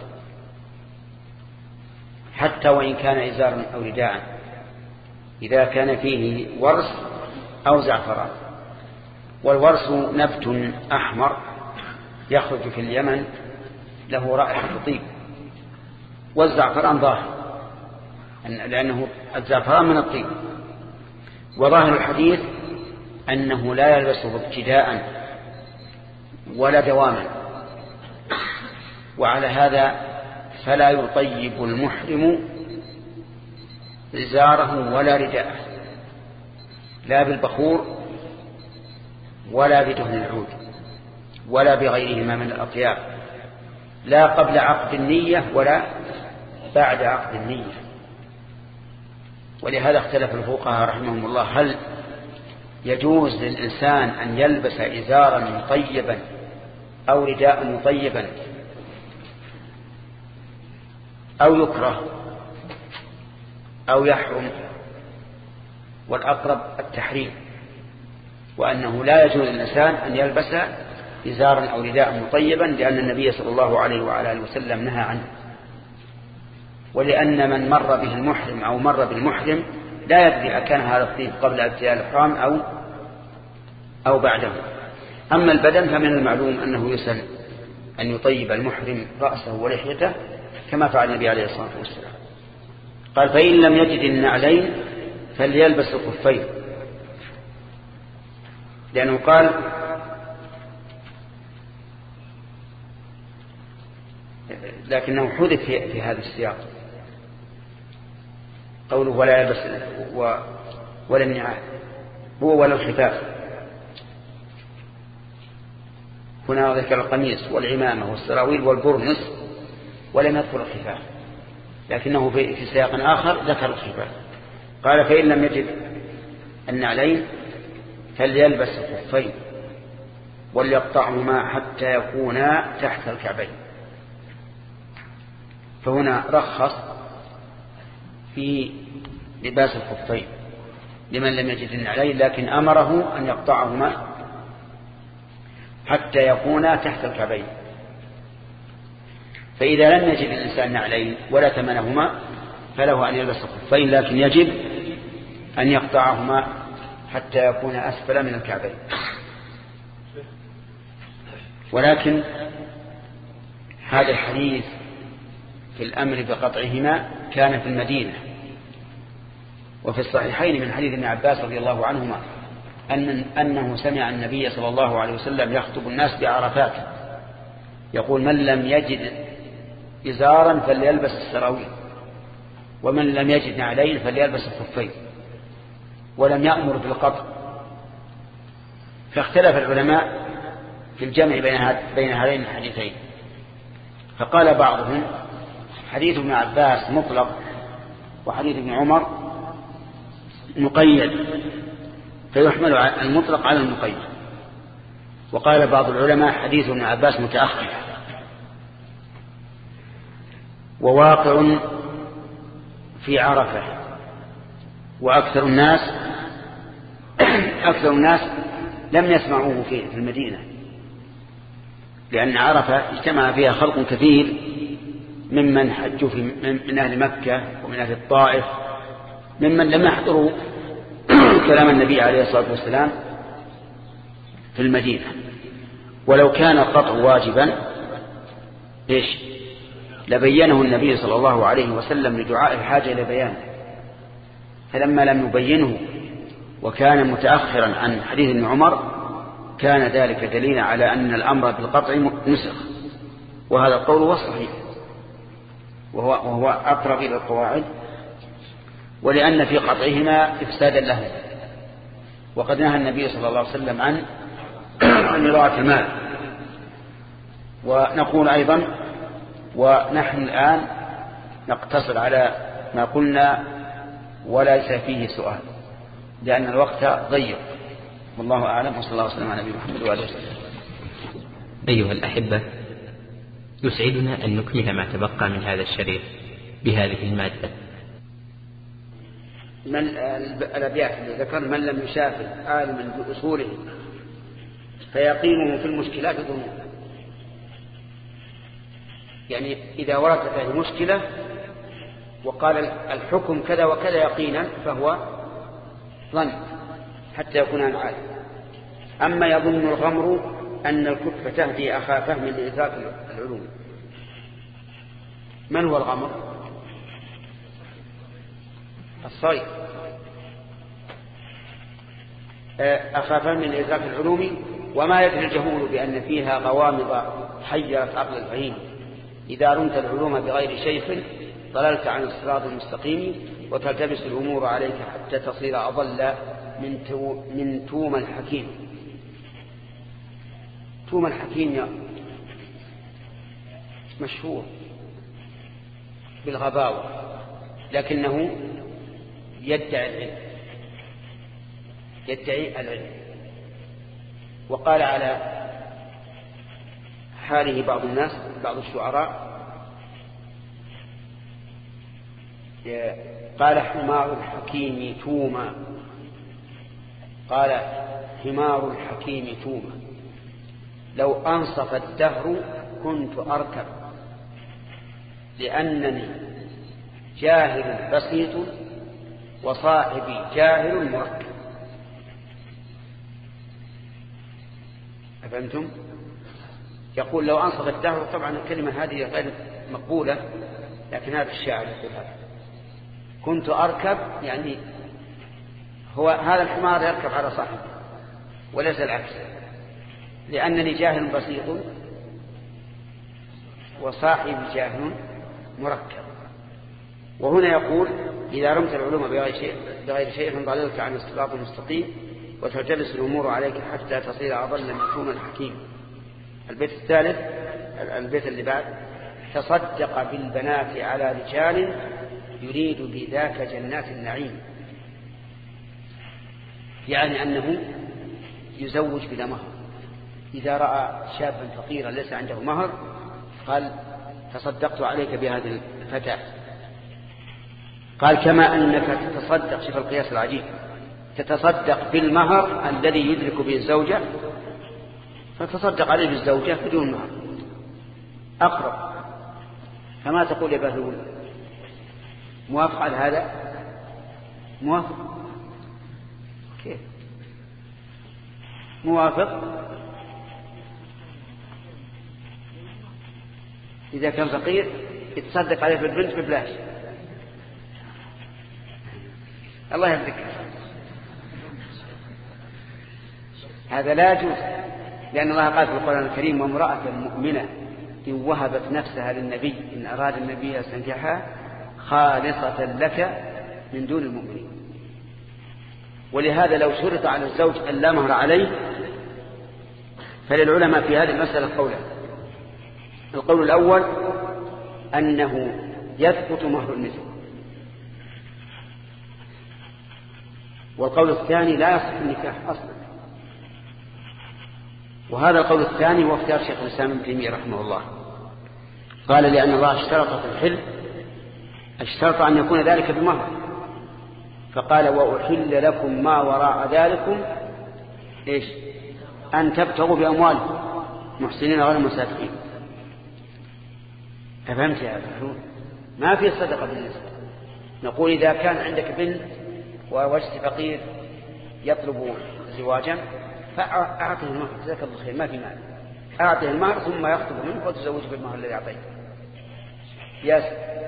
حتى وإن كان إزارا أو رداء، إذا كان فيه ورس أو زعفران. والورس نبت أحمر يخرج في اليمن له رائحة طيب، والزعفران ظاهر لأنه الزعفران من الطيب. وظاهر الحديث أنه لا يلبسه ابتداء ولا دواما، وعلى هذا فلا يطيب المحرم إزاره ولا رداءه لا بالبخور ولا بدهن العود ولا بغيرهما من الأطياب، لا قبل عقد النية ولا بعد عقد النية. ولهذا اختلف الفقهاء رحمهم الله هل يجوز للإنسان أن يلبس إزارا مطيبا أو رداء مطيبا أو يكره أو يحرم. والأقرب التحريم، وأنه لا يجوز للإنسان أن يلبس إزارا أو رداء مطيبا، لأن النبي صلى الله عليه وعلى آله وسلم نهى عنه، ولأن من مر به المحرم أو مر بالمحرم لا يدري أكان هذا الطيب قبل ابتلاء الإحرام أو أو بعده. أما البدن فمن المعلوم أنه يسن أن يطيب المحرم رأسه ولحيته كما فعل النبي عليه الصلاة والسلام. قال فإن لم يجد النعلين فليلبس الخفين، لأنه قال لكنه حدث في, في هذا السياق قوله ولا يلبس ولا النعال هو ولا الخفاف. هنا ذكر القميص والعمامة والسراويل والبرنس ولم يذكر الخفاف، لكنه في, في سياق آخر ذكر الخفاف. قال فإن لم يجد النعلين فليلبس الخفين وليقطعهما حتى يكونا تحت الكعبين. فهنا رخص في لباس الخفين لمن لم يجد النعلين، لكن أمره أن يقطعهما حتى يكونا تحت الكعبين. فإذا لم يجد الإنسان نعلين ولا ثمنهما فله أن يلبس الخفين، لكن يجب أن يقطعهما حتى يكون أسفل من الكعبين. ولكن هذا الحديث في الأمر بقطعهما كان في المدينة، وفي الصحيحين من حديث ابن عباس رضي الله عنهما أن أنه سمع النبي صلى الله عليه وسلم يخطب الناس بعرفات يقول: من لم يجد إزارا فليلبس السراويل، ومن لم يجد نعلين فليلبس الخفين، ولم يأمر بالقطع. فاختلف العلماء في الجمع بين هذين الحديثين، فقال بعضهم: حديث ابن عباس مطلق وحديث ابن عمر مقيد، فيحمل المطلق على المقيد. وقال بعض العلماء: حديث ابن عباس متأخر وواقع في عرفة، وأكثر الناس أكثر الناس لم يسمعوه في المدينة، لأن عرفة اجتمع فيها خلق كثير ممن حجوا من أهل مكة ومن أهل الطائف، ممن لم يحضروا كلام النبي عليه الصلاة والسلام في المدينة. ولو كان القطع واجبا إيش لبينه النبي صلى الله عليه وسلم لدعاء الحاجة إلى بيانه، فلما لم يبينه وكان متأخرا عن حديث ابن عمر كان ذلك دليلا على أن الأمر بالقطع نسخ، وهذا القول هو الصحيح وهو, وهو أقرب إلى القواعد، ولأن في قطعهما إفسادا له، وقد نهى النبي صلى الله عليه وسلم عن عن إضاعة المال. ونقول أيضا: ونحن الآن نقتصر على ما قلنا وليس فيه سؤال، لأن الوقت ضيق. والله أعلم، وصلى الله وسلم على نبينا محمد وآله وسلم. أيها الأحبة، يسعدنا أن نكمل ما تبقى من هذا الشريط بهذه المادة. من الأبيات اللي ذكر: من لم يشافل عالما بأصوله فيقينه في المشكلات ظنون. يعني إذا وردت هذه مشكلة وقال الحكم كذا وكذا يقينا فهو ظن حتى يكون عن عالم. أما يظن الغمر أن الكتب تهدي أخا فهم لإدراك العلوم. من هو الغمر؟ الصيد. أخا فهم لإدراك العلوم. وما يدري الجهول بأن فيها غوامض حيرت عقل الفهيم. إذا رمت العلوم بغير شيخ ضللت عن الصراط المستقيم، وتلتبس الأمور عليك حتى تصير أضل من تو من توم الحكيم. توم الحكيم مشهور بالغباوة، لكنه يدعي العلم يدعي العلم وقال على حاله بعض الناس بعض الشعراء: قال حمار الحكيم توما قال حمار الحكيم توما لو أنصف الدهر كنت أركب لأنني جاهل بسيط وصاحبي جاهل مركب. أفهمتم؟ يقول لو أنصف الدهر. طبعا الكلمة هذه غير مقبولة، لكن هذا الشاعر يقول هذا. كنت أركب يعني هو هذا الحمار يركب على صاحبه وليس العكس، لأنني جاهل بسيط وصاحبي جاهل مركب. وهنا يقول: إذا رمت العلوم بغير شيء بغير شيء ضللت عن الصراط المستقيم، وتلتبس الأمور عليك حتى تصير أضل من توم الحكيم. البيت الثالث البيت اللي بعد: تصدق بالبنات على رجال يريد بذاك جنات النعيم. يعني أنه يزوج بلا مهر. إذا رأى شابا فقيرا ليس عنده مهر قال: تصدقت عليك بهذه الفتاة. قال: كما أنك تتصدق، شوف القياس العجيب، تتصدق بالمهر الذي يدرك به الزوجة، فتصدق عليه بالزوجة بدون مهر أقرب. فما تقول يا بهلول؟ موافق على هذا؟ موافق؟ كيف موافق؟ إذا كان فقير يتصدق عليه بالبنت ببلاش. الله يهديك. هذا لا يجوز، لأن الله قال في القرآن الكريم: وامرأة مؤمنة إن وهبت نفسها للنبي إن أراد النبي أن يستنكحها خالصة لك من دون المؤمنين. ولهذا لو شرط على الزوج أن لا مهر عليه فللعلماء في هذه المسألة قولان: القول الأول أنه يثبت مهر المثل، والقول الثاني لا يصح النكاح أصلا. وهذا القول الثاني هو اختيار شيخ الإسلام ابن تيمية رحمه الله، قال: لأن الله اشترط في الحل اشترط أن يكون ذلك بمهر، فقال: وأحل لكم ما وراء ذلكم إيش؟ أن تبتغوا بأموالكم محسنين غير مسافرين. أفهمت يا أبو؟ ما في صدقة بالنسبة. نقول إذا كان عندك بنت ووجدت فقير يطلب زواجا فأعطه المهر، جزاك الله خير، ما في مال، أعطه المهر ثم يخطب منه وتزوج بالمهر الذي أعطيته. ياس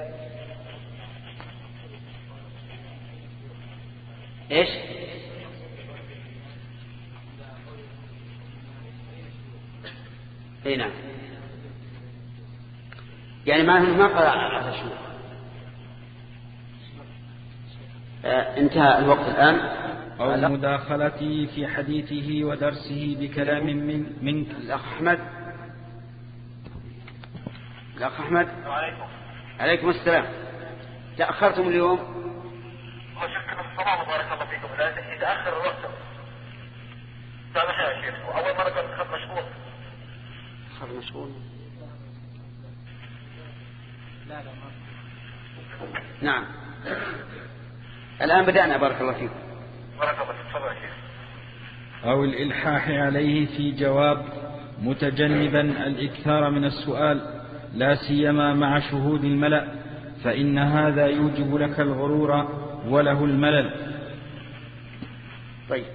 إيش؟ اي نعم، يعني ما ما قرأ على شيء. آه انتهى الوقت الآن. أو مداخلته في حديثه ودرسه بكلام من منك. الأخ أحمد. الأخ أحمد. وعليكم. عليكم السلام. تأخرتم اليوم؟ وشكرا الصلاة بارك الله فيكم، لأن يتأخر الوقت. سامح يا شيخ، وأول مرة كنت خط مشغول. خط مشغول. لا لا ما. نعم. الآن بدأنا بارك الله فيكم. بارك الله فيك. تفضل يا شيخ. أو الإلحاح عليه في جواب متجنبا الإكثار من السؤال، لا سيما مع شهود الملأ، فإن هذا يوجب لك الغرور وله الملل. طيب،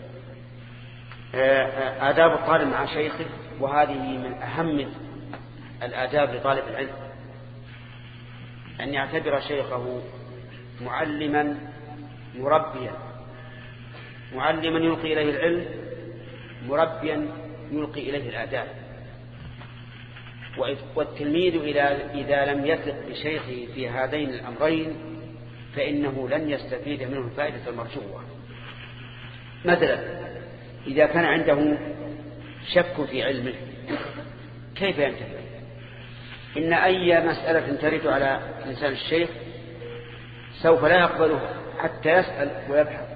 آداب الطالب مع شيخه، وهذه من أهم الآداب لطالب العلم، أن يعتبر شيخه معلما مربيا، معلما يلقي إليه العلم، مربيا يلقي إليه الآداب. والتلميذ إذا لم يثق بشيخه في هذين الأمرين فإنه لن يستفيد منه الفائدة المرجوة. مثلا إذا كان عنده شك في علمه كيف ينتفع؟ إن أي مسألة ترد على لسان الشيخ سوف لا يقبلها حتى يسأل ويبحث،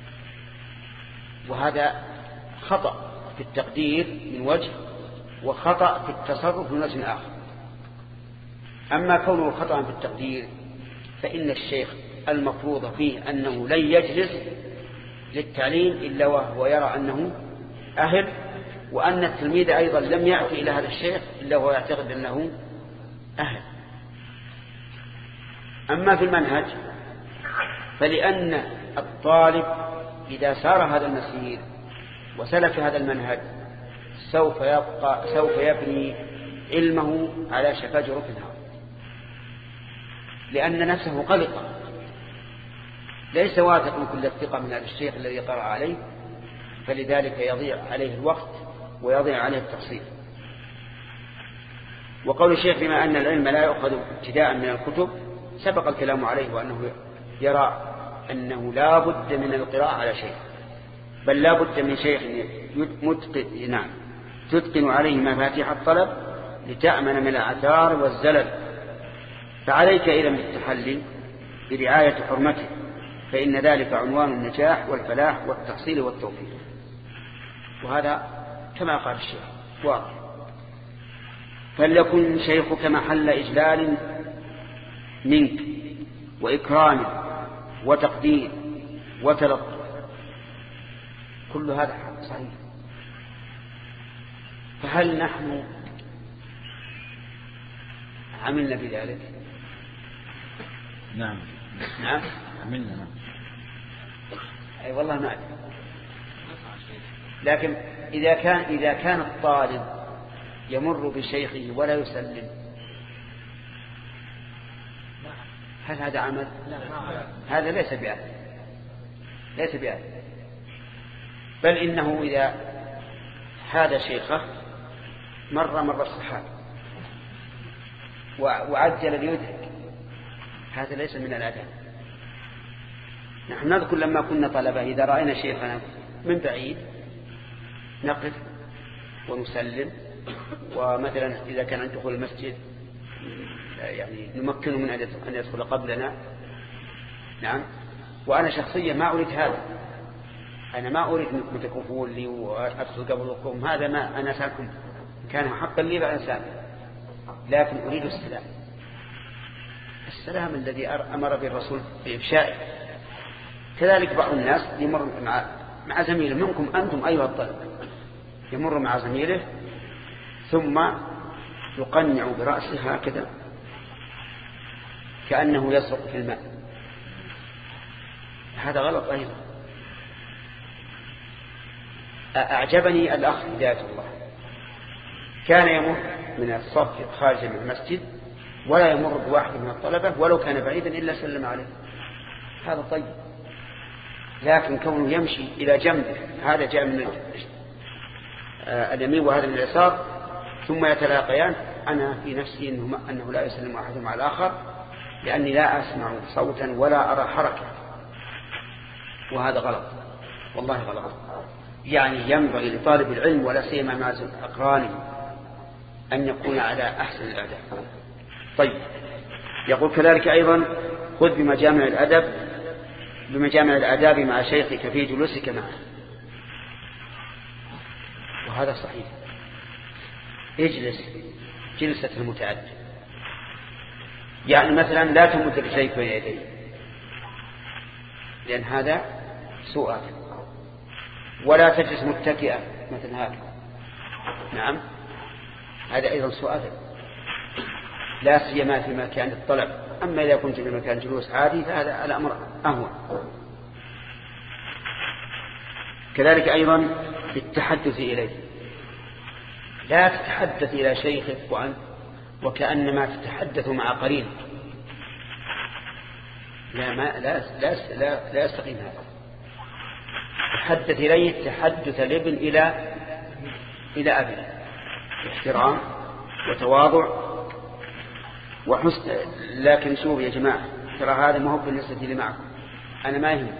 وهذا خطأ في التقدير من وجه، وخطأ في التصرف من وجه آخر. أما كونه خطأ في التقدير فإن الشيخ المفروض فيه أنه لن يجلس للتعليم إلا وهو يرى أنه أهل، وأن التلميذ أيضا لم يأتي إلى هذا الشيخ إلا وهو يعتقد أنه أهل. أما في المنهج فلأن الطالب إذا سار هذا المسير وسلك هذا المنهج سوف يبقى سوف يبني علمه على شفا جرف النار، لأن نفسه قلقة، ليس واثق من كل الثقة من هذا الشيخ الذي قرأ عليه، فلذلك يضيع عليه الوقت ويضيع عليه التقصير. وقول الشيخ بما أن العلم لا يؤخذ ابتداء من الكتب سبق الكلام عليه، وأنه يرى أنه لا بد من القراءة على شيء، بل لا بد من شيخ متقن نعم تتقن عليه مفاتيح الطلب لتأمن من العثار والزلل. فعليك إذا من التحلي برعاية حرمته، فإن ذلك عنوان النجاح والفلاح والتحصيل والتوفيق. وهذا كما قال الشيخ واضح. فليكن شيخك محل إجلال منك وإكرام وتقدير وتلطف، كل هذا صحيح. فهل نحن عملنا بذلك؟ نعم نعم عملنا. نعم أي والله ما أدري. لكن إذا كان إذا كان الطالب يمر بشيخه ولا يسلم هل هذا عمل؟ هذا ليس بعمل. ليس بآدم، بل إنه إذا حاد شيخه مر مر الصحابة وعجل ليدرك، هذا ليس من الآداب. نحن نذكر لما كنا طلبة إذا رأينا شيخنا من بعيد نقف ونسلم، ومثلا إذا كان عند دخول المسجد يعني نمكنه من أن يدخل قبلنا. نعم. وأنا شخصيا ما أريد هذا، أنا ما أريد أنكم تكفون لي وأدخل قبلكم، هذا ما أنا ساكم كان حقا لي فأنسان، لكن أريد السلام، السلام الذي أمر به الرسول بإفشائه. كذلك بعض الناس يمر مع مع زميله منكم أنتم أيها الطلبة، يمر مع زميله ثم يقنع برأسه هكذا كأنه يسرق في الماء، هذا غلط أيضا. أعجبني الأخ هداية الله كان يمر من الصف خارج من المسجد ولا يمر بواحد من الطلبة ولو كان بعيدا إلا سلم عليه، هذا طيب. لكن كونه يمشي إلى جنبه، هذا جاء من اليمين وهذا من اليسار، ثم يتلاقيان، أنا في نفسي إنه, أنه لا يسلم أحدهم على الآخر، لأني لا أسمع صوتا ولا أرى حركة، وهذا غلط والله غلط. يعني ينبغي لطالب العلم ولا سيما مع أقرانه أن يكون على أحسن الأدب. طيب، يقول كذلك أيضا خذ بمجامع الأدب بمجامع الآداب مع شيخك في جلوسك معه، وهذا صحيح. اجلس جلسة المتعدد، يعني مثلا لا تمد رجليك بين يديك لأن هذا سوء أدب، ولا تجلس متكئا مثل هذا، نعم هذا أيضا سوء أدب، لا سيما في مكان الطلب. أما إذا كنت في مكان جلوس عادي فهذا الأمر أهون. كذلك أيضا في التحدث إليه، لا تتحدث إلى شيخك وأنت وكأنما تتحدث مع قرين، لا ما لا لا لا, لا يستقيم هذا. تحدث إليه تحدث الابن إلى إلى أبيه، احترام وتواضع وحسن. لكن شوف يا جماعة، ترى هذا ما هو بالنسبة لي معكم، أنا ما يهم،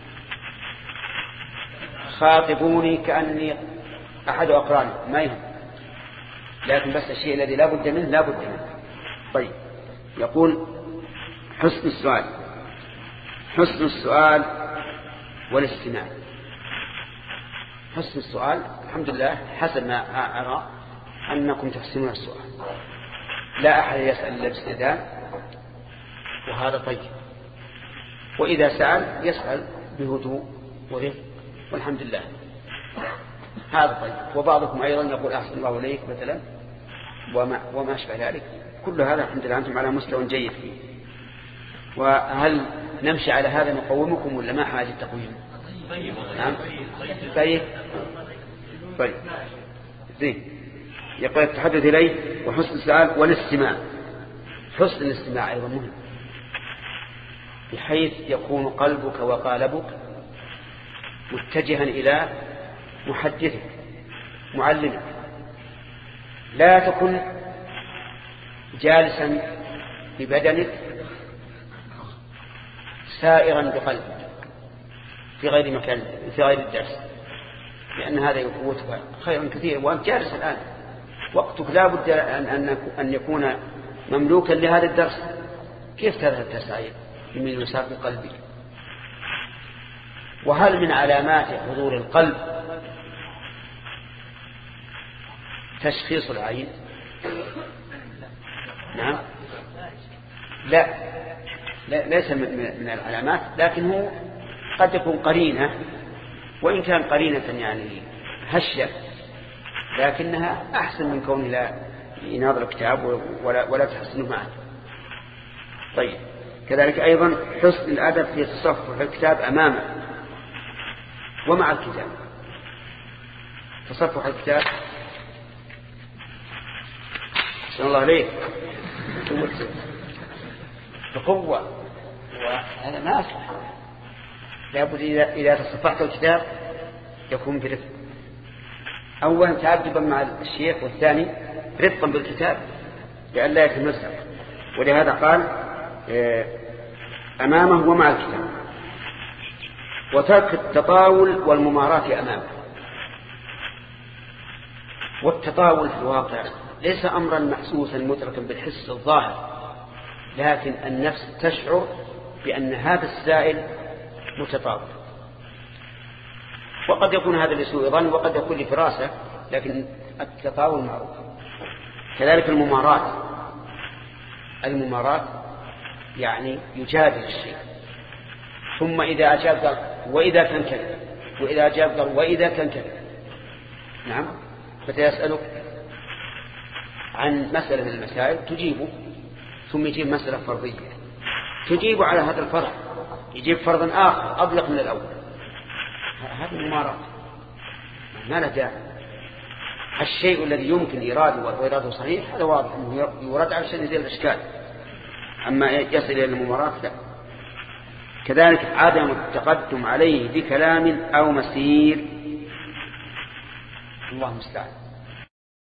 خاطبوني كأني أحد أقراني ما يهم، لكن بس الشيء الذي لا بد منه لا بد منه. طيب، يقول حسن السؤال حسن السؤال والاستماع. حسن السؤال الحمد لله حسب ما أرى أنكم تحسنون السؤال، لا أحد يسأل إلا باستئذان، وهذا طيب. وإذا سأل يسأل بهدوء ورفق والحمد لله، هذا طيب. وبعضكم أيضا يقول أحسن الله إليك مثلا وما, وما أشبه ذلك، كل هذا الحمد لله أنتم على مستوى جيد فيه. وهل نمشي على هذا نقومكم ولا ما حاجة تقويم؟ نعم طيب طيب زين. يقول التحدث إليه وحسن السؤال والاستماع. حسن الاستماع أيضا مهم، بحيث يكون قلبك وقالبك متجها إلى محدثك معلمك، لا تكن جالسا ببدنك سائرا بقلبك في غير مكان في غير الدرس، لأن هذا يفوتك خيرا كثيرا. وأنت جالس الآن وقتك لا بد أن أن يكون مملوكا لهذا الدرس، كيف تذهب تسعى من يسار بقلبك؟ وهل من علامات حضور القلب تشخيص العين؟ نعم لا, لا ليس من العلامات، لكن هو قد يكون قرينة، وإن كان قرينة يعني هشة، لكنها أحسن من كونه لا يناظر الكتاب ولا, ولا تحسنه معه. طيب، كذلك أيضا حسن الأدب في تصفح الكتاب أمامه ومع الكتاب. تصفح الكتاب أحسن الله عليك بقوة، وهذا ما أصلح. لابد إذا تصفحت الكتاب يكون برفق، أولا تعجبا مع الشيخ، والثاني رفقا بالكتاب لئلا يتمزق. ولهذا قال أمامه ومع الكتاب. وترك التطاول والممارات أمامه. والتطاول في الواقع ليس أمرا محسوسا مدركا بالحس الظاهر، لكن النفس تشعر بأن هذا السائل متطاول، وقد يكون هذا لسوء ظن وقد يكون لفراسة، لكن التطاول معروف. كذلك الممارات الممارات يعني يجادل الشيء، ثم إذا أجاب قال وإذا كان كذا، وإذا أجاب قال وإذا كان كذا. نعم، فتيسألك عن مسألة من المسائل تجيبه، ثم يجيب مسألة فرضية تجيب على هذا الفرع، يجيب فرضا آخر أبلغ من الأول. هذه ممارات ما له داعي. الشيء الذي يمكن إراده وإراده صحيح هذا واضح أنه يرد على شيء يزيل الإشكال، أما يصل إلى الممارات لا. كذلك عدم التقدم عليه بكلام أو مسير، الله المستعان.